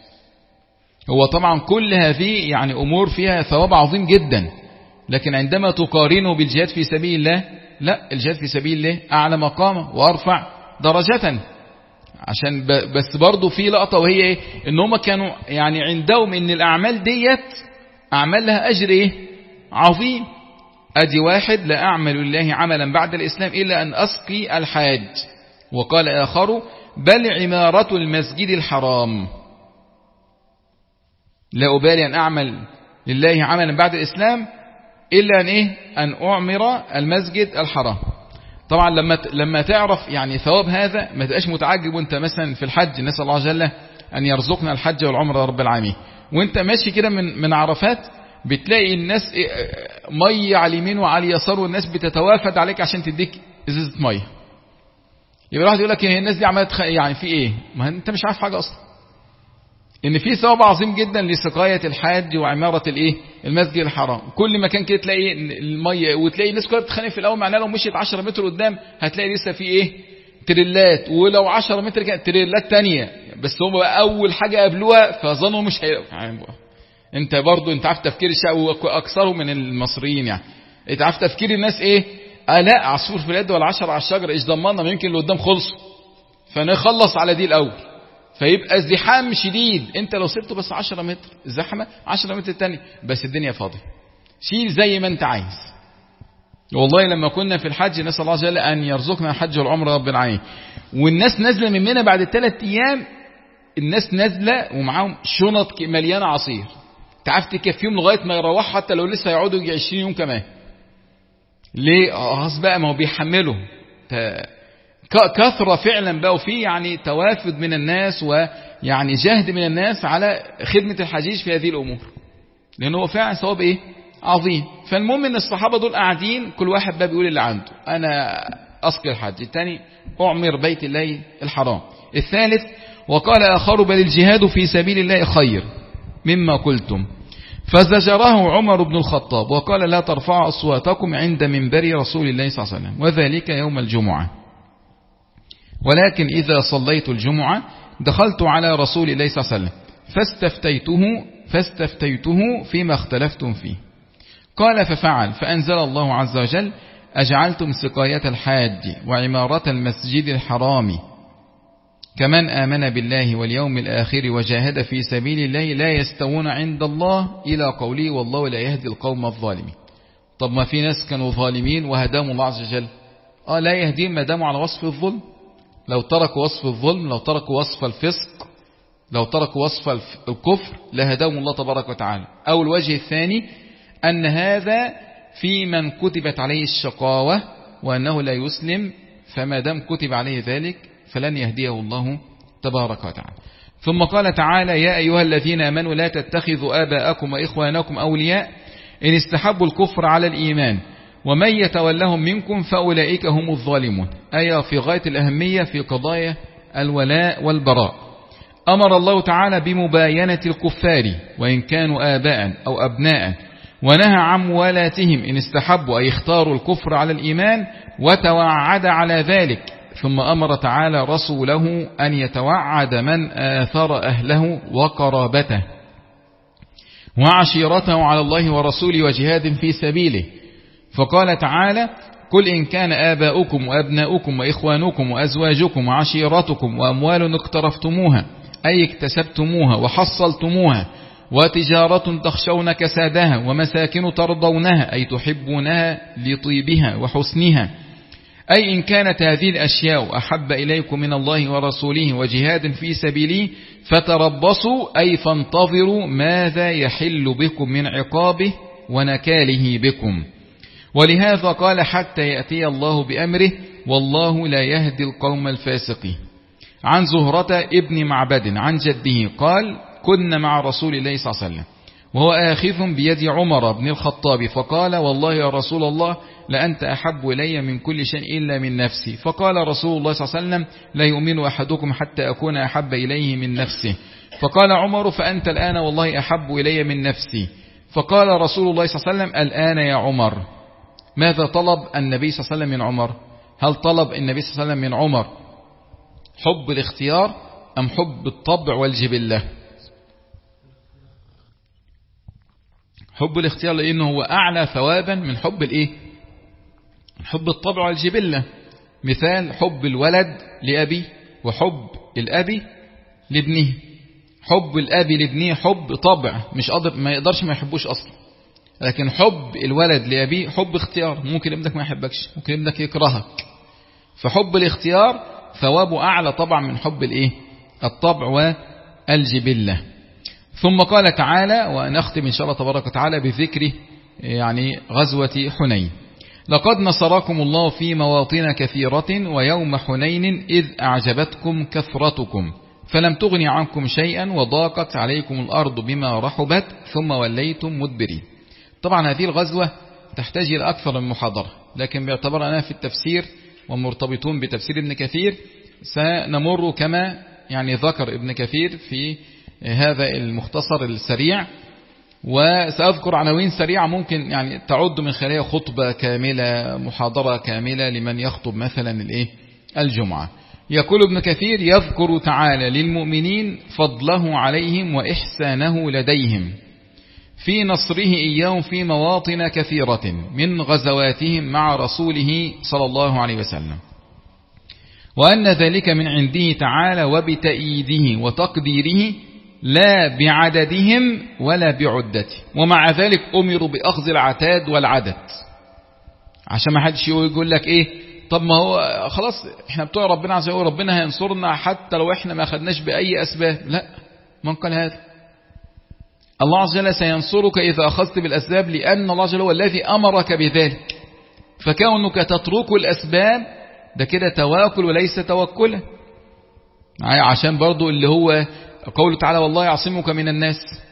هو طبعا كل هذه يعني أمور فيها ثواب عظيم جدا، لكن عندما تقارنه بالجهاد في سبيل الله لا، الجهاد في سبيل الله أعلى مقامة وأرفع درجة. عشان بس برضو في لقطة وهي إيه؟ إن هم كانوا يعني عندهم إن الأعمال ديت أعمال لها أجر إيه؟ عظيم. أدي واحد لا أعمل لله عملا بعد الإسلام إلا أن أسقي الحاج. وقال آخر بل عمارة المسجد الحرام، لا أبالي أن أعمل لله عملا بعد الإسلام إلا أن إيه؟ أن أعمر المسجد الحرام. طبعا لما لما تعرف يعني ثواب هذا ما تبقاش متعجب وانت مثلا في الحج، نسأل الله جل أن يرزقنا الحج والعمرة رب العالمين، وانت ماشي كده من من عرفات بتلاقي الناس مية على اليمين وعلى اليسار والناس بتتوافد عليك عشان تديك ازازة مية. يبقى واحد يقول لك الناس دي عماله يعني في ايه؟ ما انت مش عارف حاجة اصلا. ان في ثواب عظيم جدا لسقاية الحاج وعمارة الايه المسجد الحرام. كل مكان كده تلاقي المية وتلاقي الناس كلها بتتخانق في الاول، معناها لو مشيت عشرة متر قدام هتلاقي لسه في ايه تريلات، ولو عشرة متر كده تريلات تانية، بس هم بقى اول حاجة قابلوها فظنوا مش هي يعني انت برضو انت عارف تفكير الشعب اكثره من المصريين، يعني انت عارف تفكير الناس ايه؟ اه لا عصفور في اليد ولا عشرة على الشجره، ايش ضمننا ما يمكن اللي قدام خلصوا فنخلص على دي الاول. فيبقى ازدحام شديد، انت لو سبته بس عشرة متر زحمة، عشرة متر تاني بس الدنيا فاضية، شيل زي ما انت عايز. والله لما كنا في الحج نسأل الله جل أن يرزقنا الحج والعمرة رب العالمين، والناس نازلة من منى بعد ثلاث أيام، الناس نازلة ومعاهم شنط مليانة عصير، تعرف تكفيهم لغاية ما يروحوا، حتى لو لسه يقعدوا يجي عشرين يوم كمان. ليه؟ خلاص بقى، ما هو بيحملوا كثرة فعلا بقى، وفي يعني توافد من الناس ويعني جهد من الناس على خدمة الحجيج في هذه الأمور، لأنه هو فعلا ثواب إيه؟ عظيم. فالمهم ان الصحابة دول قاعدين كل واحد بقى بيقول اللي عنده، انا اسقي الحج، الثاني اعمر بيت الله الحرام، الثالث وقال اخر بل الجهاد في سبيل الله خير مما قلتم، فزجره عمر بن الخطاب وقال لا ترفعوا اصواتكم عند منبر رسول الله صلى الله عليه وسلم، وذلك يوم الجمعة، ولكن اذا صليت الجمعة دخلت على رسول الله صلى الله عليه وسلم فاستفتيته فاستفتيته فيما اختلفتم فيه، قال ففعل، فأنزل الله عز وجل أجعلتم سقاية الحاج وعمارة المسجد الحرام كمن آمن بالله واليوم الآخر وجاهد في سبيل الله لا يستوون عند الله إلى قوله والله لا يهدي القوم الظالمين. طب ما في ناس كانوا ظالمين وهداهم الله عز وجل، آه لا يهديهم ما داموا على وصف الظلم، لو تركوا وصف الظلم، لو تركوا وصف الفسق، لو تركوا وصف الكفر لهداهم الله تبارك وتعالى. أو الوجه الثاني أن هذا في من كتبت عليه الشقاوة وأنه لا يسلم، فما دام كتب عليه ذلك فلن يهديه الله تبارك وتعالى. ثم قال تعالى يا أيها الذين آمنوا لا تتخذوا آباءكم وإخوانكم أولياء إن استحبوا الكفر على الإيمان ومن يتولهم منكم فأولئك هم الظالمون، آية في غاية الأهمية في قضايا الولاء والبراء. أمر الله تعالى بمباينة الكفار وإن كانوا آباء أو أبناء، ونهى عن موالاتهم إن استحبوا أي اختاروا الكفر على الإيمان، وتوعد على ذلك. ثم أمر تعالى رسوله أن يتوعد من آثر أهله وقرابته وعشيرته على الله ورسوله وجهاد في سبيله، فقال تعالى قل إن كان آباؤكم وأبناؤكم وإخوانكم وأزواجكم وعشيرتكم وأموال اقترفتموها أي اكتسبتموها وحصلتموها وتجارة تخشون كسادها ومساكن ترضونها أي تحبونها لطيبها وحسنها، أي إن كانت هذه الأشياء أحب إليكم من الله ورسوله وجهاد في سبيله فتربصوا أي فانتظروا ماذا يحل بكم من عقابه ونكاله بكم. ولهذا قال حتى يأتي الله بأمره والله لا يهدي القوم الفاسقين. عن زهرة ابن معبد عن جده قال كنا مع رسول الله صلى الله عليه وسلم وهو آخذ بيد عمر بن الخطاب فقال والله يا رسول الله لأنت أحب إلي من كل شيء إلا من نفسي، فقال رسول الله صلى الله عليه وسلم لا يؤمن أحدكم حتى أكون أحب إليه من نفسه، فقال عمر فأنت الآن والله أحب إلي من نفسي، فقال رسول الله صلى الله عليه وسلم الآن يا عمر. ماذا طلب النبي صلى الله عليه وسلم من عمر؟ هل طلب النبي صلى الله عليه وسلم من عمر حب الاختيار أم حب الطبع والجبلة؟ حب الاختيار، لأنه هو أعلى ثوابا من حب الإيه؟ حب الطبع والجبلة. مثال حب الولد لأبي وحب الأبي لابنه. حب الأبي لابنه حب طبع، مش قادر ما يقدرش ما يحبوش أصلا، لكن حب الولد لأبيه حب اختيار، ممكن ابنك ما يحبكش، ممكن ابنك يكرهك، فحب الاختيار ثوابه أعلى طبعا من حب الإيه؟ الطبع والجبلة. ثم قال تعالى، ونختم إن شاء الله تبارك وتعالى بذكر يعني غزوة حنين: لقد نصركم الله في مواطن كثيرة ويوم حنين إذ أعجبتكم كثرتكم فلم تغن عنكم شيئا وضاقت عليكم الأرض بما رحبت ثم وليتم مدبرين. طبعا هذه الغزوة تحتاج إلى أكثر من محاضرة، لكن باعتبار أنا في التفسير ومرتبطون بتفسير ابن كثير سنمر كما يعني ذكر ابن كثير في هذا المختصر السريع، وسأذكر عناوين سريعة ممكن يعني تعد من خلالها خطبة كاملة، محاضرة كاملة لمن يخطب مثلا الايه الجمعة. يقول ابن كثير: يذكر تعالى للمؤمنين فضله عليهم وإحسانه لديهم في نصره إياهم في مواطن كثيرة من غزواتهم مع رسوله صلى الله عليه وسلم، وأن ذلك من عنده تعالى وبتأييده وتقديره لا بعددهم ولا بعدته. ومع ذلك أمروا بأخذ العتاد والعدد، عشان ما حدش يقول لك إيه طب ما هو خلاص احنا بتوع ربنا عز وجل، ربنا هينصرنا حتى لو احنا ما أخذناش بأي أسباب. لا، من قال هذا؟ الله عز وجل سينصرك إذا أخذت بالأسباب، لأن الله عز وجل هو الذي أمرك بذلك. فكونك تترك الأسباب ده كده تواكل وليس توكلا، عشان برضو اللي هو قوله تعالى والله يعصمك من الناس.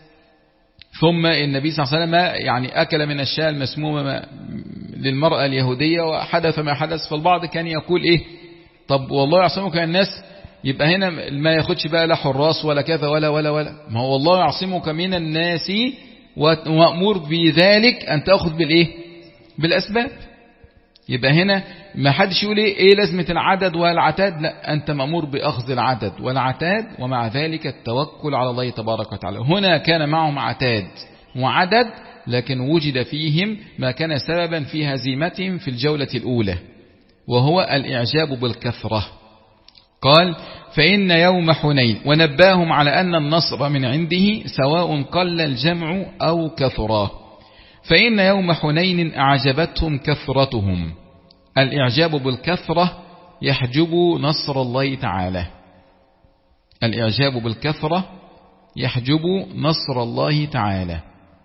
ثم النبي صلى الله عليه وسلم يعني أكل من الشاة المسمومة للمرأة اليهودية وحدث ما حدث. فالبعض كان يقول إيه طب والله يعصمك من الناس، يبقى هنا ما ياخدش بقى لا حراس ولا كذا ولا ولا ولا ما هو الله يعصمك من الناس ومأمور بذلك أن تأخذ بالإيه بالأسباب. يبقى هنا ما حدش يقول إيه, إيه لازمة العدد والعتاد، لا، أنت مأمور بأخذ العدد والعتاد، ومع ذلك التوكل على الله تبارك وتعالى. هنا كان معهم عتاد وعدد، لكن وجد فيهم ما كان سببا في هزيمتهم في الجولة الأولى، وهو الإعجاب بالكثرة. قال فإن يوم حنين، ونباهم على أن النصر من عنده سواء قل الجمع أو كثرا. فإن يوم حنين أعجبتهم كثرتهم. الإعجاب بالكثرة يحجب نصر الله تعالى. الإعجاب بالكثرة يحجب نصر الله تعالى.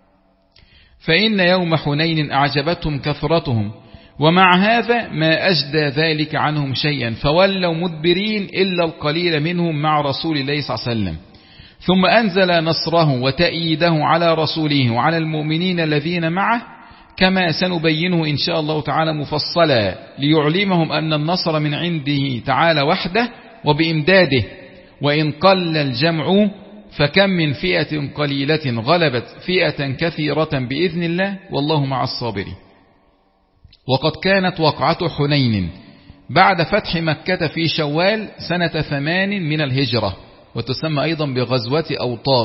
فإن يوم حنين أعجبتهم كثرتهم، ومع هذا ما أجدى ذلك عنهم شيئا، فولوا مدبرين إلا القليل منهم مع رسول الله صلى الله عليه وسلم. ثم أنزل نصره وتأييده على رسوله وعلى المؤمنين الذين معه، كما سنبينه إن شاء الله تعالى مفصلا، ليعلمهم أن النصر من عنده تعالى وحده وبإمداده. وإن قل الجمع فكم من فئة قليلة غلبت فئة كثيرة بإذن الله، والله مع الصابرين. وقد كانت وقعة حنين بعد فتح مكة في شوال سنة ثمان من الهجرة، وتسمى أيضا بغزوة أوطاس.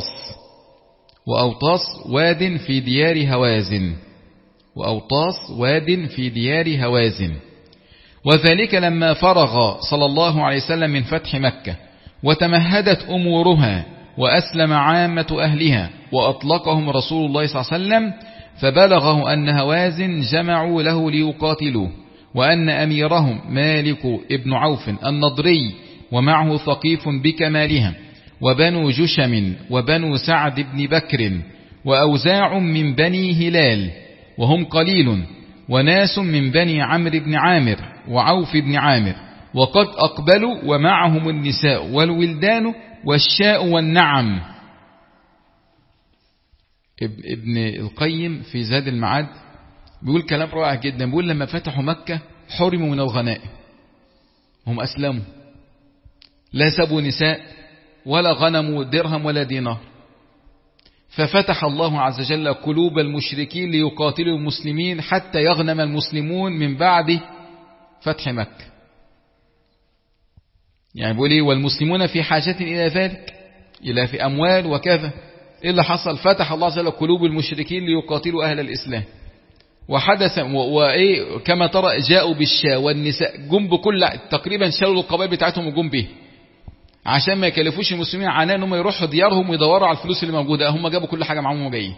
وأوطاس واد في ديار هوازن، وأوطاس واد في ديار هوازن. وذلك لما فرغ صلى الله عليه وسلم من فتح مكة وتمهدت أمورها وأسلم عامة أهلها، وأطلقهم رسول الله صلى الله عليه وسلم، فبلغه أن هوازن جمعوا له ليقاتلوه، وأن أميرهم مالك ابن عوف النضري ومعه ثقيف بكمالها، وبنو جشم وبنو سعد بن بكر وأوزاع من بني هلال وهم قليل، وناس من بني عمرو بن عامر وعوف بن عامر، وقد أقبلوا ومعهم النساء والولدان والشاء والنعم. ابن القيم في زاد المعاد بيقول كلام رائع جدا، بيقول لما فتحوا مكة حرموا من الغنائم، هم أسلموا، لا سبوا نساء ولا غنموا درهم ولا دينار، ففتح الله عز وجل قلوب المشركين ليقاتلوا المسلمين حتى يغنم المسلمون من بعد فتح مكة. يعني بيقول ايه والمسلمون في حاجة إلى ذلك، إلى في أموال وكذا. إيه اللي حصل؟ فتح الله عز وجل قلوب المشركين ليقاتلوا أهل الإسلام، وحدث وإيه كما ترى جاءوا بالشاء والنساء، جم بكل تقريبا شالوا القبائل بتاعتهم وجم به، عشان ما يكلفوش المسلمين عناء انهم يروحوا ديارهم ويدوروا على الفلوس اللي موجودة، هم جابوا كل حاجة معاهم وجايين.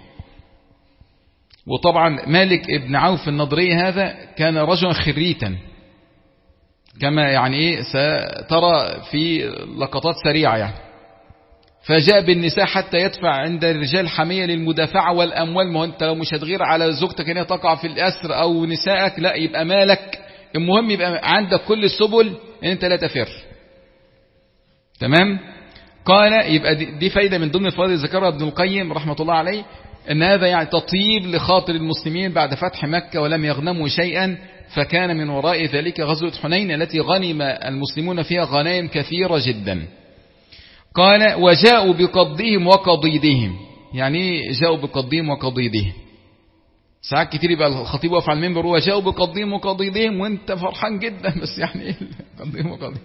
وطبعا مالك ابن عوف النضري هذا كان رجلا خريتا، كما يعني ايه سترى في لقطات سريعة يعني. فجاء بالنساء حتى يدفع عند الرجال حمية للمدافعة والأموال. ما انت لو مش هتغير على زوجتك ان هي تقع في الأسر أو نسائك، لا يبقى مالك، المهم يبقى عندك كل السبل ان انت لا تفر. تمام؟ قال يبقى دي فايدة من ضمن الفوائد اللي ذكرها ابن القيم رحمة الله عليه، ان هذا يعني تطيب لخاطر المسلمين بعد فتح مكة ولم يغنموا شيئا، فكان من وراء ذلك غزوة حنين التي غنم المسلمون فيها غنائم كثيرة جدا. قال وجاءوا بقضيهم وقضيدهم. يعني جاءوا بقضيهم وقضيدهم، ساعات كتير يبقى الخطيب واقف على المنبر وجاءوا بقضيهم وقضيدهم وانت فرحان جدا، بس يعني ايه قضيهم وقضيدهم؟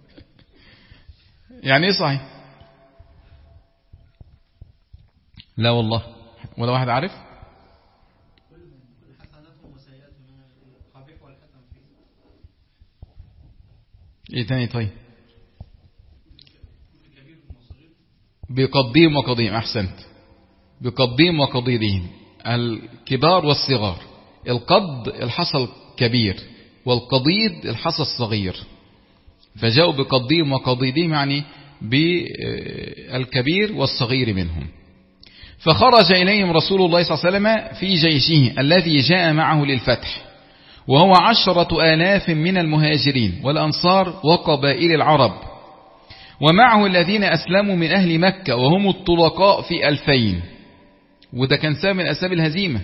يعني ايه صحيح؟ لا والله ولا واحد عارف. ايه تاني؟ طيب بقضيهم وقضيهم، أحسنت، بقضيهم وقضيهم، الكبار والصغار. القض الحصى الكبير، والقضيد الحصى الصغير، فجاءوا بقضيهم وقضيدهم يعني بالكبير والصغير منهم. فخرج إليهم رسول الله صلى الله عليه وسلم في جيشه الذي جاء معه للفتح، وهو عشرة آلاف من المهاجرين والأنصار وقبائل العرب، ومعه الذين أسلموا من أهل مكة وهم الطلقاء في ألفين. وده كان سبب من أسباب الهزيمة،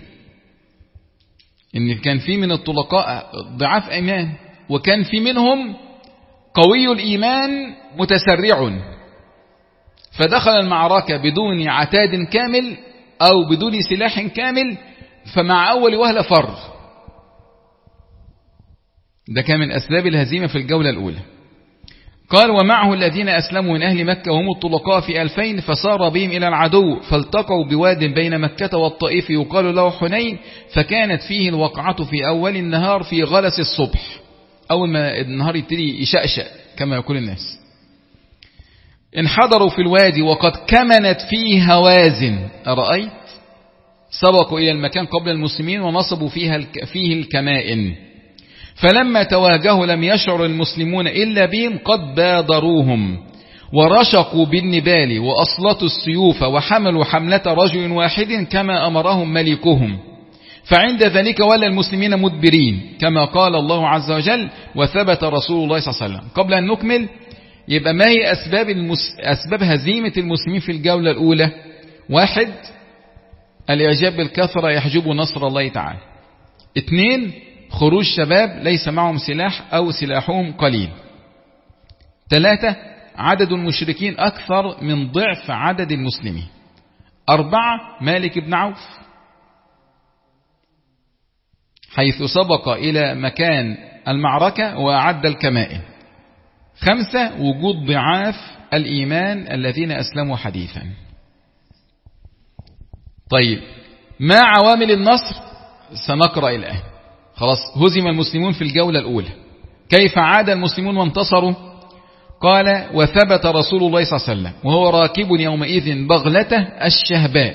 إن كان في من الطلقاء ضعاف إيمان، وكان في منهم قوي الإيمان متسرع، فدخل المعركة بدون عتاد كامل أو بدون سلاح كامل، فمع أول وهلة فر. ده كان من أسباب الهزيمة في الجولة الأولى. قال ومعه الذين أسلموا من أهل مكة وهم الطلقاء في ألفين، فصار بهم إلى العدو، فالتقوا بواد بين مكة والطائف يقال له حنين، فكانت فيه الوقعة في أول النهار في غلس الصبح، أول ما النهار يبتدي يشأشأ كما يقول الناس. انحدروا في الوادي وقد كمنت فيه هوازن، أرأيت؟ سبقوا إلى المكان قبل المسلمين ونصبوا فيها فيه الكمائن، فلما تواجهوا لم يشعر المسلمون إلا بهم قد بادروهم، ورشقوا بالنبال وأصلتوا السيوف وحملوا حملة رجل واحد كما أمرهم ملكهم، فعند ذلك ولى المسلمين مدبرين كما قال الله عز وجل وثبت رسول الله صلى الله عليه وسلم. قبل أن نكمل، يبقى ما هي أسباب, المس... أسباب هزيمة المسلمين في الجولة الأولى؟ واحد، الإعجاب بالكثرة يحجب نصر الله تعالى. اثنين، خروج شباب ليس معهم سلاح أو سلاحهم قليل. ثلاثة، عدد المشركين أكثر من ضعف عدد المسلمين. أربعة، مالك بن عوف حيث سبق إلى مكان المعركة وأعد الكمائن. خمسة، وجود ضعاف الإيمان الذين أسلموا حديثا. طيب، ما عوامل النصر؟ سنقرأ الآن. خلاص، هزم المسلمون في الجولة الأولى، كيف عاد المسلمون وانتصروا؟ قال وثبت رسول الله صلى الله عليه وسلم وهو راكب يومئذ بغلته الشهباء.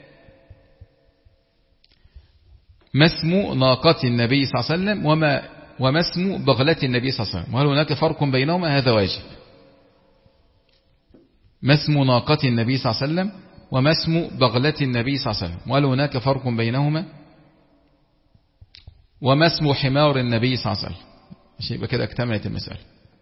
ما اسم ناقة النبي صلى الله عليه وسلم وما وما اسم بغلة النبي صلى الله عليه وسلم، وهل هناك فرق بينهما؟ هذا واجب. ما اسم ناقة النبي صلى الله عليه وسلم وما اسم بغلة النبي صلى الله عليه وسلم، وهل هناك فرق بينهما؟ وما اسم حمار النبي صلى الله عليه وسلم؟ مش يبقى كده اكتملت المسألة.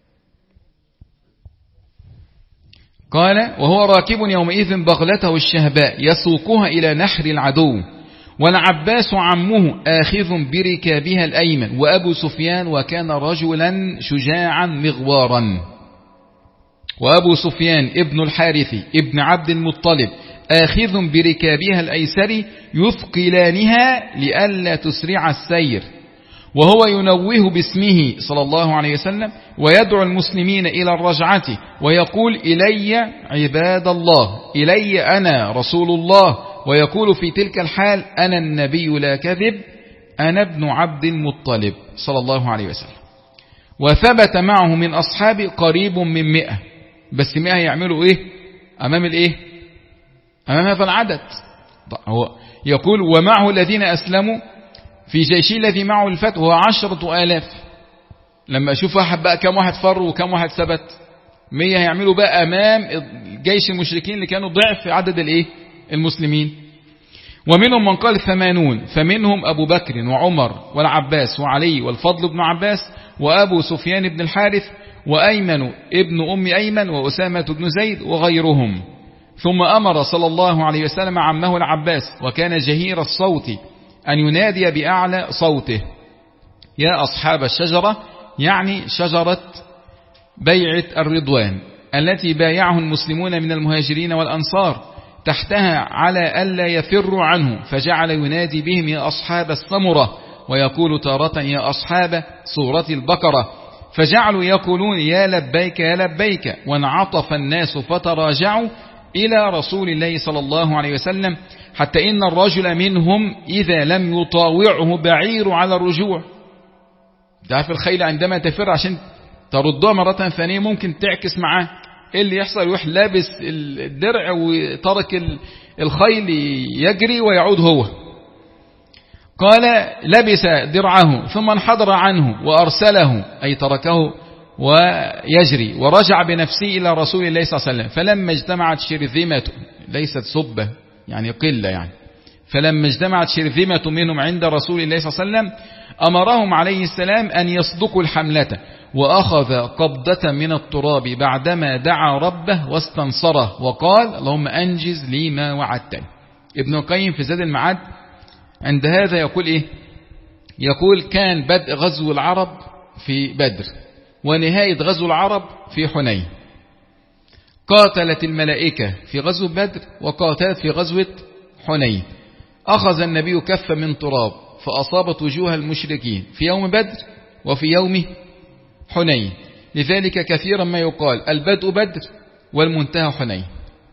قال وهو راكب يومئذ بغلته الشهباء يسوقها إلى نحر العدو، والعباس عمه آخذ بركابها الأيمن، وأبو سفيان وكان رجلا شجاعا مغوارا، وأبو سفيان ابن الحارث ابن عبد المطلب آخذ بركابها الأيسر يثقلانها لئلا تسرع السير، وهو ينوه باسمه صلى الله عليه وسلم ويدعو المسلمين إلى الرجعة ويقول إلي عباد الله، إلي أنا رسول الله، ويقول في تلك الحال أنا النبي لا كذب، أنا ابن عبد المطلب صلى الله عليه وسلم. وثبت معه من أصحابه قريب من مئة، بس مئة يعملوا إيه أمام الإيه أمام هذا العدد؟ هو يقول ومعه الذين أسلموا في جيشه الذي معه الفتح هو عشرة آلاف. لما أشوف واحد بقى كم واحد فر وكم واحد ثبت، مية يعملوا بقى أمام جيش المشركين اللي كانوا ضعف عدد الإيه المسلمين. ومنهم من قال ثمانون، فمنهم أبو بكر وعمر والعباس وعلي والفضل بن عباس وأبو سفيان بن الحارث وأيمن ابن أم أيمن وأسامة بن زيد وغيرهم. ثم أمر صلى الله عليه وسلم عمه العباس وكان جهير الصوت أن ينادي بأعلى صوته يا أصحاب الشجرة، يعني شجرة بيعة الرضوان التي بايعه المسلمون من المهاجرين والأنصار تحتها على ألا يفروا عنه، فجعل ينادي بهم يا أصحاب السمرة، ويقول تارة يا أصحاب سورة البقرة، فجعلوا يقولون يا لبيك يا لبيك، وانعطف الناس فتراجعوا إلى رسول الله صلى الله عليه وسلم، حتى إن الرجل منهم إذا لم يطاوعه بعير على الرجوع. تعرف الخيل عندما تفر عشان تردها مرة ثانية ممكن تعكس معاه. ايه اللي يحصل؟ يروح لابس الدرع وترك الخيل يجري ويعود هو. قال لبس درعه ثم انحدر عنه وأرسله، أي تركه ويجري، ورجع بنفسه إلى رسول الله صلى الله عليه وسلم. فلما اجتمعت شرذمته، ليست صبة يعني قلة يعني، فلما اجتمعت شرذمة منهم عند رسول الله صلى الله عليه وسلم أمرهم عليه السلام أن يصدقوا الحملة، وأخذ قبضة من التراب بعدما دعا ربه واستنصره وقال اللهم أنجز لي ما وعدتني. ابن القيم في زاد المعاد عند هذا يقول إيه؟ يقول كان بدء غزو العرب في بدر ونهاية غزو العرب في حنين. قاتلت الملائكة في غزو بدر وقاتلت في غزوة حنين. أخذ النبي كف من تراب فأصابت وجوه المشركين في يوم بدر وفي يوم حنين. لذلك كثيرا ما يقال البدء بدر والمنتهى حنين.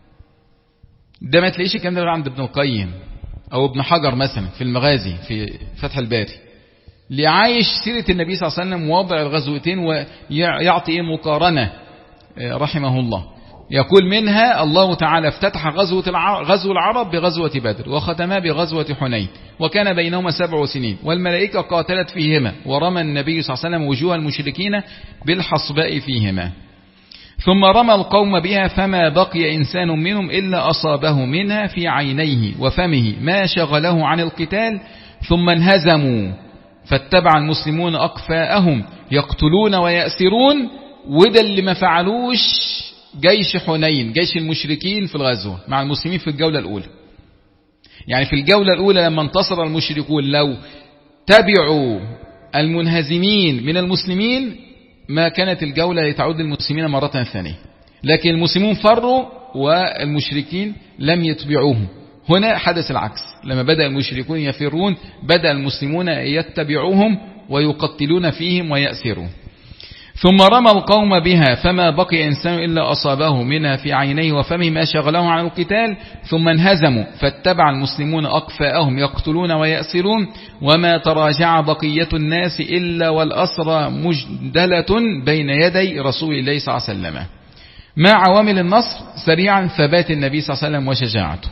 ده ما تلاقيش الكلام ده عند ابن القيم أو ابن حجر مثلا في المغازي في فتح الباري. اللي عايش سيرة النبي صلى الله عليه وسلم ووضع الغزوتين ويعطي مقارنة رحمه الله. يقول منها الله تعالى افتتح غزوة غزو العرب بغزوة بدر وختمها بغزوة حنين وكان بينهما سبع سنين والملائكة قاتلت فيهما ورمى النبي صلى الله عليه وسلم وجوه المشركين بالحصباء فيهما ثم رمى القوم بها فما بقي إنسان منهم إلا أصابه منها في عينيه وفمه ما شغله عن القتال ثم انهزموا فاتبع المسلمون أقفاءهم يقتلون ويأسرون. وده اللي ما فعلوش جيش حنين، جيش المشركين في الغزوة مع المسلمين في الجولة الأولى. يعني في الجولة الأولى لما انتصر المشركون لو تبعوا المنهزمين من المسلمين ما كانت الجولة تعود للمسلمين مرة ثانية، لكن المسلمون فروا والمشركين لم يتبعوهم. هنا حدث العكس، لما بدأ المشركون يفرون بدأ المسلمون يتبعوهم ويقتلون فيهم ويأسرون. ثم رمى القوم بها فما بقي إنسان إلا أصابه منها في عينيه وفمه ما شغله عن القتال ثم انهزموا فاتبع المسلمون أقفاءهم يقتلون ويأسرون وما تراجع بقية الناس إلا والأسرى مجدلة بين يدي رسول الله صلى الله عليه وسلم. ما عوامل النصر؟ سريعا ثبات النبي صلى الله عليه وسلم وشجاعته،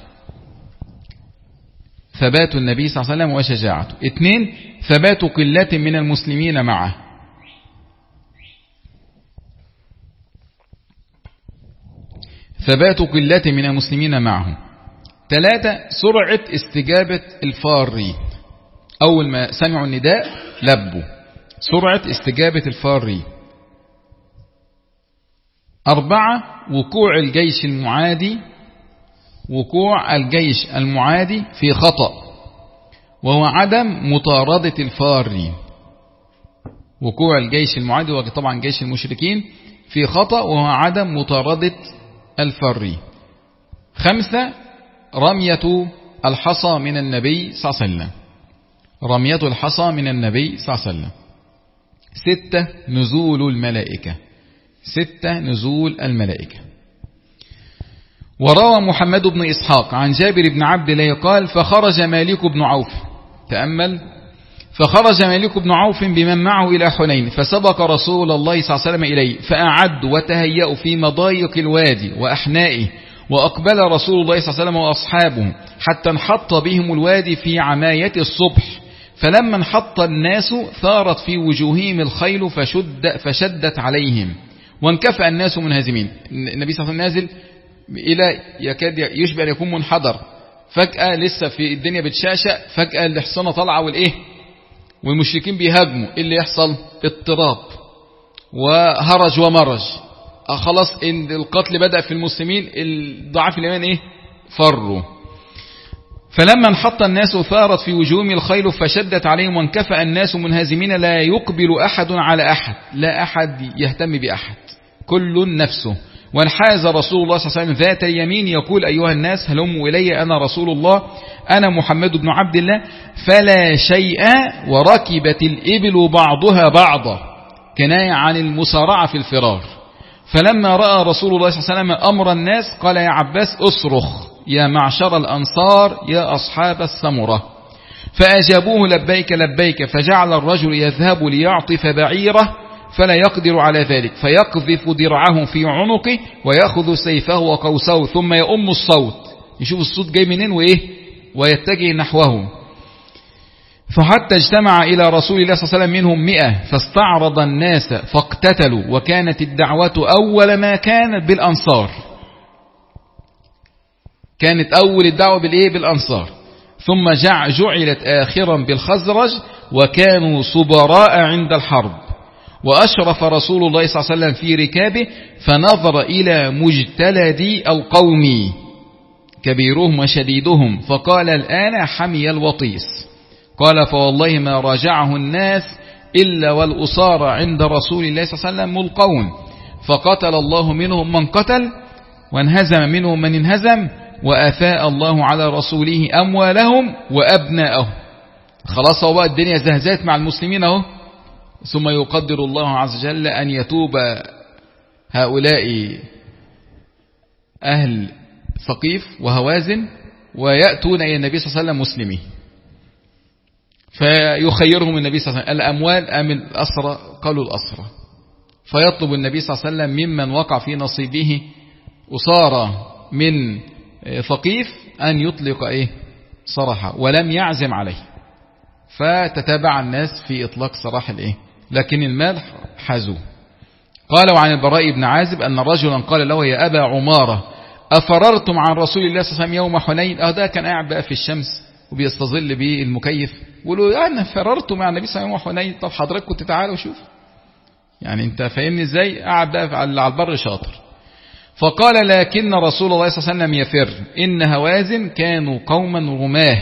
ثبات النبي صلى الله عليه وسلم وشجاعته. اثنين، ثبات قلة من المسلمين معه. ثبات قلة من المسلمين معه. ثلاثة، سرعة استجابة الفارين، أول ما سمعوا النداء لبوا، سرعة استجابة الفارين. أربعة، وقوع الجيش المعادي، وقوع الجيش المعادي في خطأ وهو عدم مطاردة الفارين. وقوع الجيش المعادي وطبعا جيش المشركين في خطأ وهو عدم مطاردة الفارين. خمسة، رمية الحصى من النبي صلى الله عليه وسلم، رمية الحصى من النبي صلى الله عليه وسلم. ستة، نزول الملائكة، ستة نزول الملائكة. وروى محمد بن إسحاق عن جابر بن عبد الله قال فخرج مالك بن عوف، تأمل، فخرج مالك بن عوف بمن معه إلى حنين فسبق رسول الله صلى الله عليه وسلم إليه فأعدوا وتهيأوا في مضايق الوادي وأحنائه وأقبل رسول الله صلى الله عليه وسلم وأصحابه حتى انحط بهم الوادي في عماية الصبح فلما انحط الناس ثارت في وجوههم الخيل فشد فشدت عليهم وانكفأ الناس منهزمين. النبي صلى الله عليه وسلم نازل إلى يكاد يشبه أن يكون منحدر، فجأة لسه في الدنيا بتشاشة، فجأة الحصانة طالعة والإيه والمشركين بيهاجموا، إيه اللي يحصل؟ اضطراب وهرج ومرج. خلاص إن القتل بدأ في المسلمين، الضعاف الإيمان إيه؟ فروا. فلما انحط الناس ثارت في وجوههم الخيل فشدت عليهم وانكفأ الناس منهزمين لا يقبل أحد على أحد، لا أحد يهتم بأحد، كل نفسه. وانحاز رسول الله صلى الله عليه وسلم ذات اليمين يقول أيها الناس هلموا إلي أنا رسول الله أنا محمد بن عبد الله فلا شيء وركبت الإبل بعضها بعضا، كناية عن المسارعة في الفرار. فلما رأى رسول الله صلى الله عليه وسلم أمر الناس قال يا عباس أصرخ يا معشر الأنصار يا أصحاب السمرة، فأجابوه لبيك لبيك. فجعل الرجل يذهب ليعطف بعيره فلا يقدر على ذلك، فيقذف درعه في عنقه ويأخذ سيفه وقوسه ثم يؤم الصوت، يشوف الصوت جاي منين وإيه ويتجه نحوه. فحتى اجتمع إلى رسول الله صلى الله عليه وسلم منهم مئة، فاستعرض الناس فاقتتلوا، وكانت الدعوة أول ما كانت بالأنصار، كانت أول الدعوة بالإيه بالأنصار، ثم جعلت آخرا بالخزرج، وكانوا صبراء عند الحرب. وأشرف رسول الله صلى الله عليه وسلم في ركابه فنظر إلى مجتلد القوم كبيرهم وشديدهم فقال الآن حمي الوطيس. قال فوالله ما راجعه الناس إلا والأسارى عند رسول الله صلى الله عليه وسلم ملقون، فقتل الله منهم من قتل وانهزم منهم من انهزم، وأفاء الله على رسوله أموالهم وأبناءهم. خلاص هو بقى الدنيا زهزات مع المسلمين اهو. ثم يقدر الله عز وجل أن يتوب هؤلاء أهل ثقيف وهوازن ويأتون إلى النبي صلى الله عليه وسلم مسلمين، فيخيرهم النبي صلى الله عليه وسلم الأموال أم الأسرى؟ قالوا الأسرى. فيطلب النبي صلى الله عليه وسلم ممن وقع في نصيبه أسارى من ثقيف أن يطلق إيه صراحة، ولم يعزم عليه، فتتابع الناس في إطلاق سراح الإيه، لكن المال حازوه. قالوا عن البراء بن عازب أن رجلا قال له يا أبا عمارة أفررتم عن رسول الله صلى الله عليه وسلم يوم حنين؟ أه ده كان قاعد بقى في الشمس وبيستظل به المكيف، وقالوا أنا فررت مع النبي صلى الله عليه وسلم يوم حنين. طب حضرتك كنت تعالوا شوف، يعني أنت فاهمني إزاي؟ قاعد بقى على البر شاطر. فقال لكن رسول الله صلى الله عليه وسلم يفر، إن هوازن كانوا قوما رماه،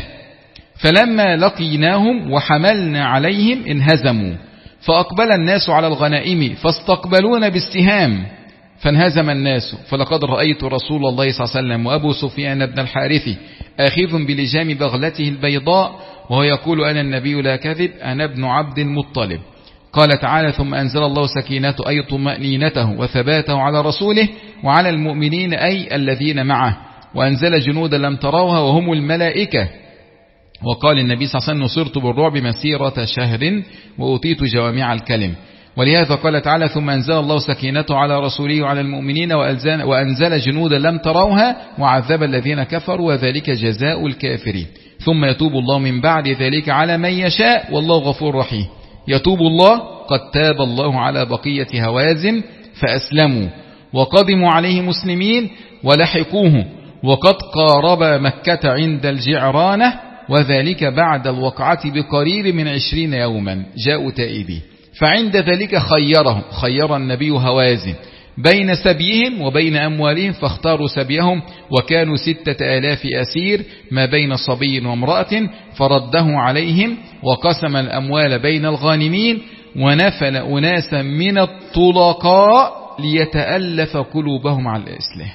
فلما لقيناهم وحملنا عليهم انهزموا، فأقبل الناس على الغنائم فاستقبلون بالسهام فانهزم الناس. فلقد رأيت رسول الله صلى الله عليه وسلم وأبو سفيان بن الحارث آخذ بلجام بغلته البيضاء وهو يقول أنا النبي لا كذب أنا ابن عبد المطلب. قال تعالى ثم أنزل الله سكينته أي طمأنينته وثباته على رسوله وعلى المؤمنين أي الذين معه، وأنزل جنودا لم تروها وهم الملائكة. وقال النبي صلى الله عليه وسلم نصرت بالرعب مسيرة شهر وأوتيت جوامع الكلم. ولهذا قال تعالى ثم أنزل الله سكينته على رسوله وعلى المؤمنين وأنزل جنودا لم تروها وعذب الذين كفروا وذلك جزاء الكافرين. ثم يتوب الله من بعد ذلك على من يشاء والله غفور رحيم. يتوب الله قد تاب الله على بقية هوازن فأسلموا وقدموا عليه مسلمين ولحقوه، وقد قارب مكة عند الجعرانة، وذلك بعد الوقعة بقريب من عشرين يوما جاءوا تائبين. فعند ذلك خيرهم خير النبي هوازن بين سبيهم وبين أموالهم، فاختاروا سبيهم وكانوا ستة آلاف أسير ما بين صبي وامرأة، فرده عليهم وقسم الأموال بين الغانمين، ونفل أناسا من الطلقاء ليتألف قلوبهم على الإسلام.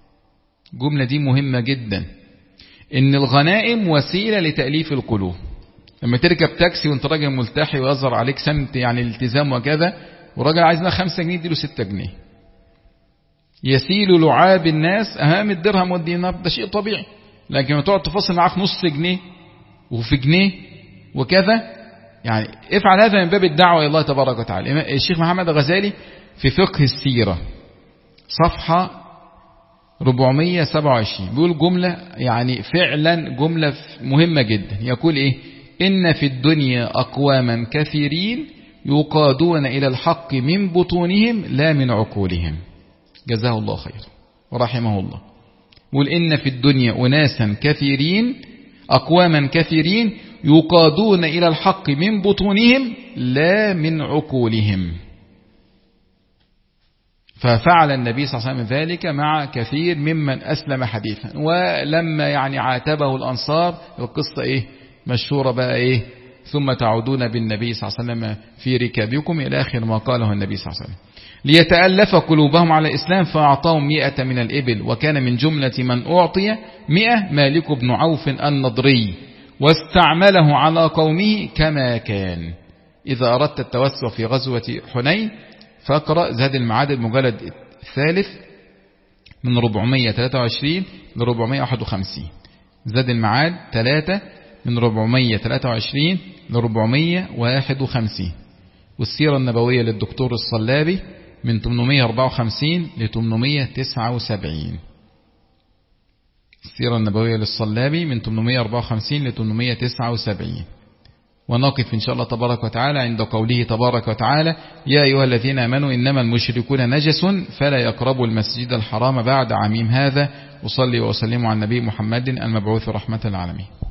الجملة دي مهمة جدا، إن الغنائم وسيلة لتأليف القلوب. لما تركب تاكسي وانت راجل ملتحي ويظهر عليك سمت يعني الالتزام وكذا، وراجل عايزنا خمسة جنيه اديله ستة جنيه، يسيل لعاب الناس أهم الدرهم والدينار، ده شيء طبيعي. لكن لما تقعد تفصل معاك نص جنيه وفي جنيه وكذا، يعني افعل هذا من باب الدعوة إلى الله تبارك وتعالى. الشيخ محمد غزالي في فقه السيرة صفحة أربعمائة وسبعة وعشرين بيقول جملة يعني فعلا جملة مهمة جدا، يقول إيه؟ إن في الدنيا أقواما كثيرين يقادون إلى الحق من بطونهم لا من عقولهم. جزاه الله خير ورحمه الله. يقول إن في الدنيا أناسا كثيرين أقواما كثيرين يقادون إلى الحق من بطونهم لا من عقولهم. ففعل النبي صلى الله عليه وسلم ذلك مع كثير ممن أسلم حديثا. ولما يعني عاتبه الأنصار القصة إيه مشهورة بقى إيه ثم تعودون بالنبي صلى الله عليه وسلم في ركابكم إلى آخر ما قاله النبي صلى الله عليه وسلم ليتألف قلوبهم على الإسلام. فأعطاهم مئة من الإبل، وكان من جملة من أعطي مئة مالك بن عوف النضري، واستعمله على قومه كما كان. إذا أردت التوسع في غزوة حنين فاقرأ زاد المعاد المجلد الثالث من أربعمائة وثلاثة وعشرين ل أربعمائة وواحد وخمسين. زاد المعاد ثلاثة من أربعمائة وثلاثة وعشرين ل أربعمائة وواحد وخمسين. والسيرة النبوية للدكتور الصلابي من ثمانمائة وأربعة وخمسين ل ثمانمائة وتسعة وسبعين. السيرة النبوية للصلابي من ثمانمائة وأربعة وخمسين ل ثمانمائة وتسعة وسبعين. ونقف إن شاء الله تبارك وتعالى عند قوله تبارك وتعالى: يا أيها الذين آمنوا إنما المشركون نجس فلا يقربوا المسجد الحرام بعد عامهم هذا. أصلي وأسلم على النبي محمد المبعوث رحمة العالمين.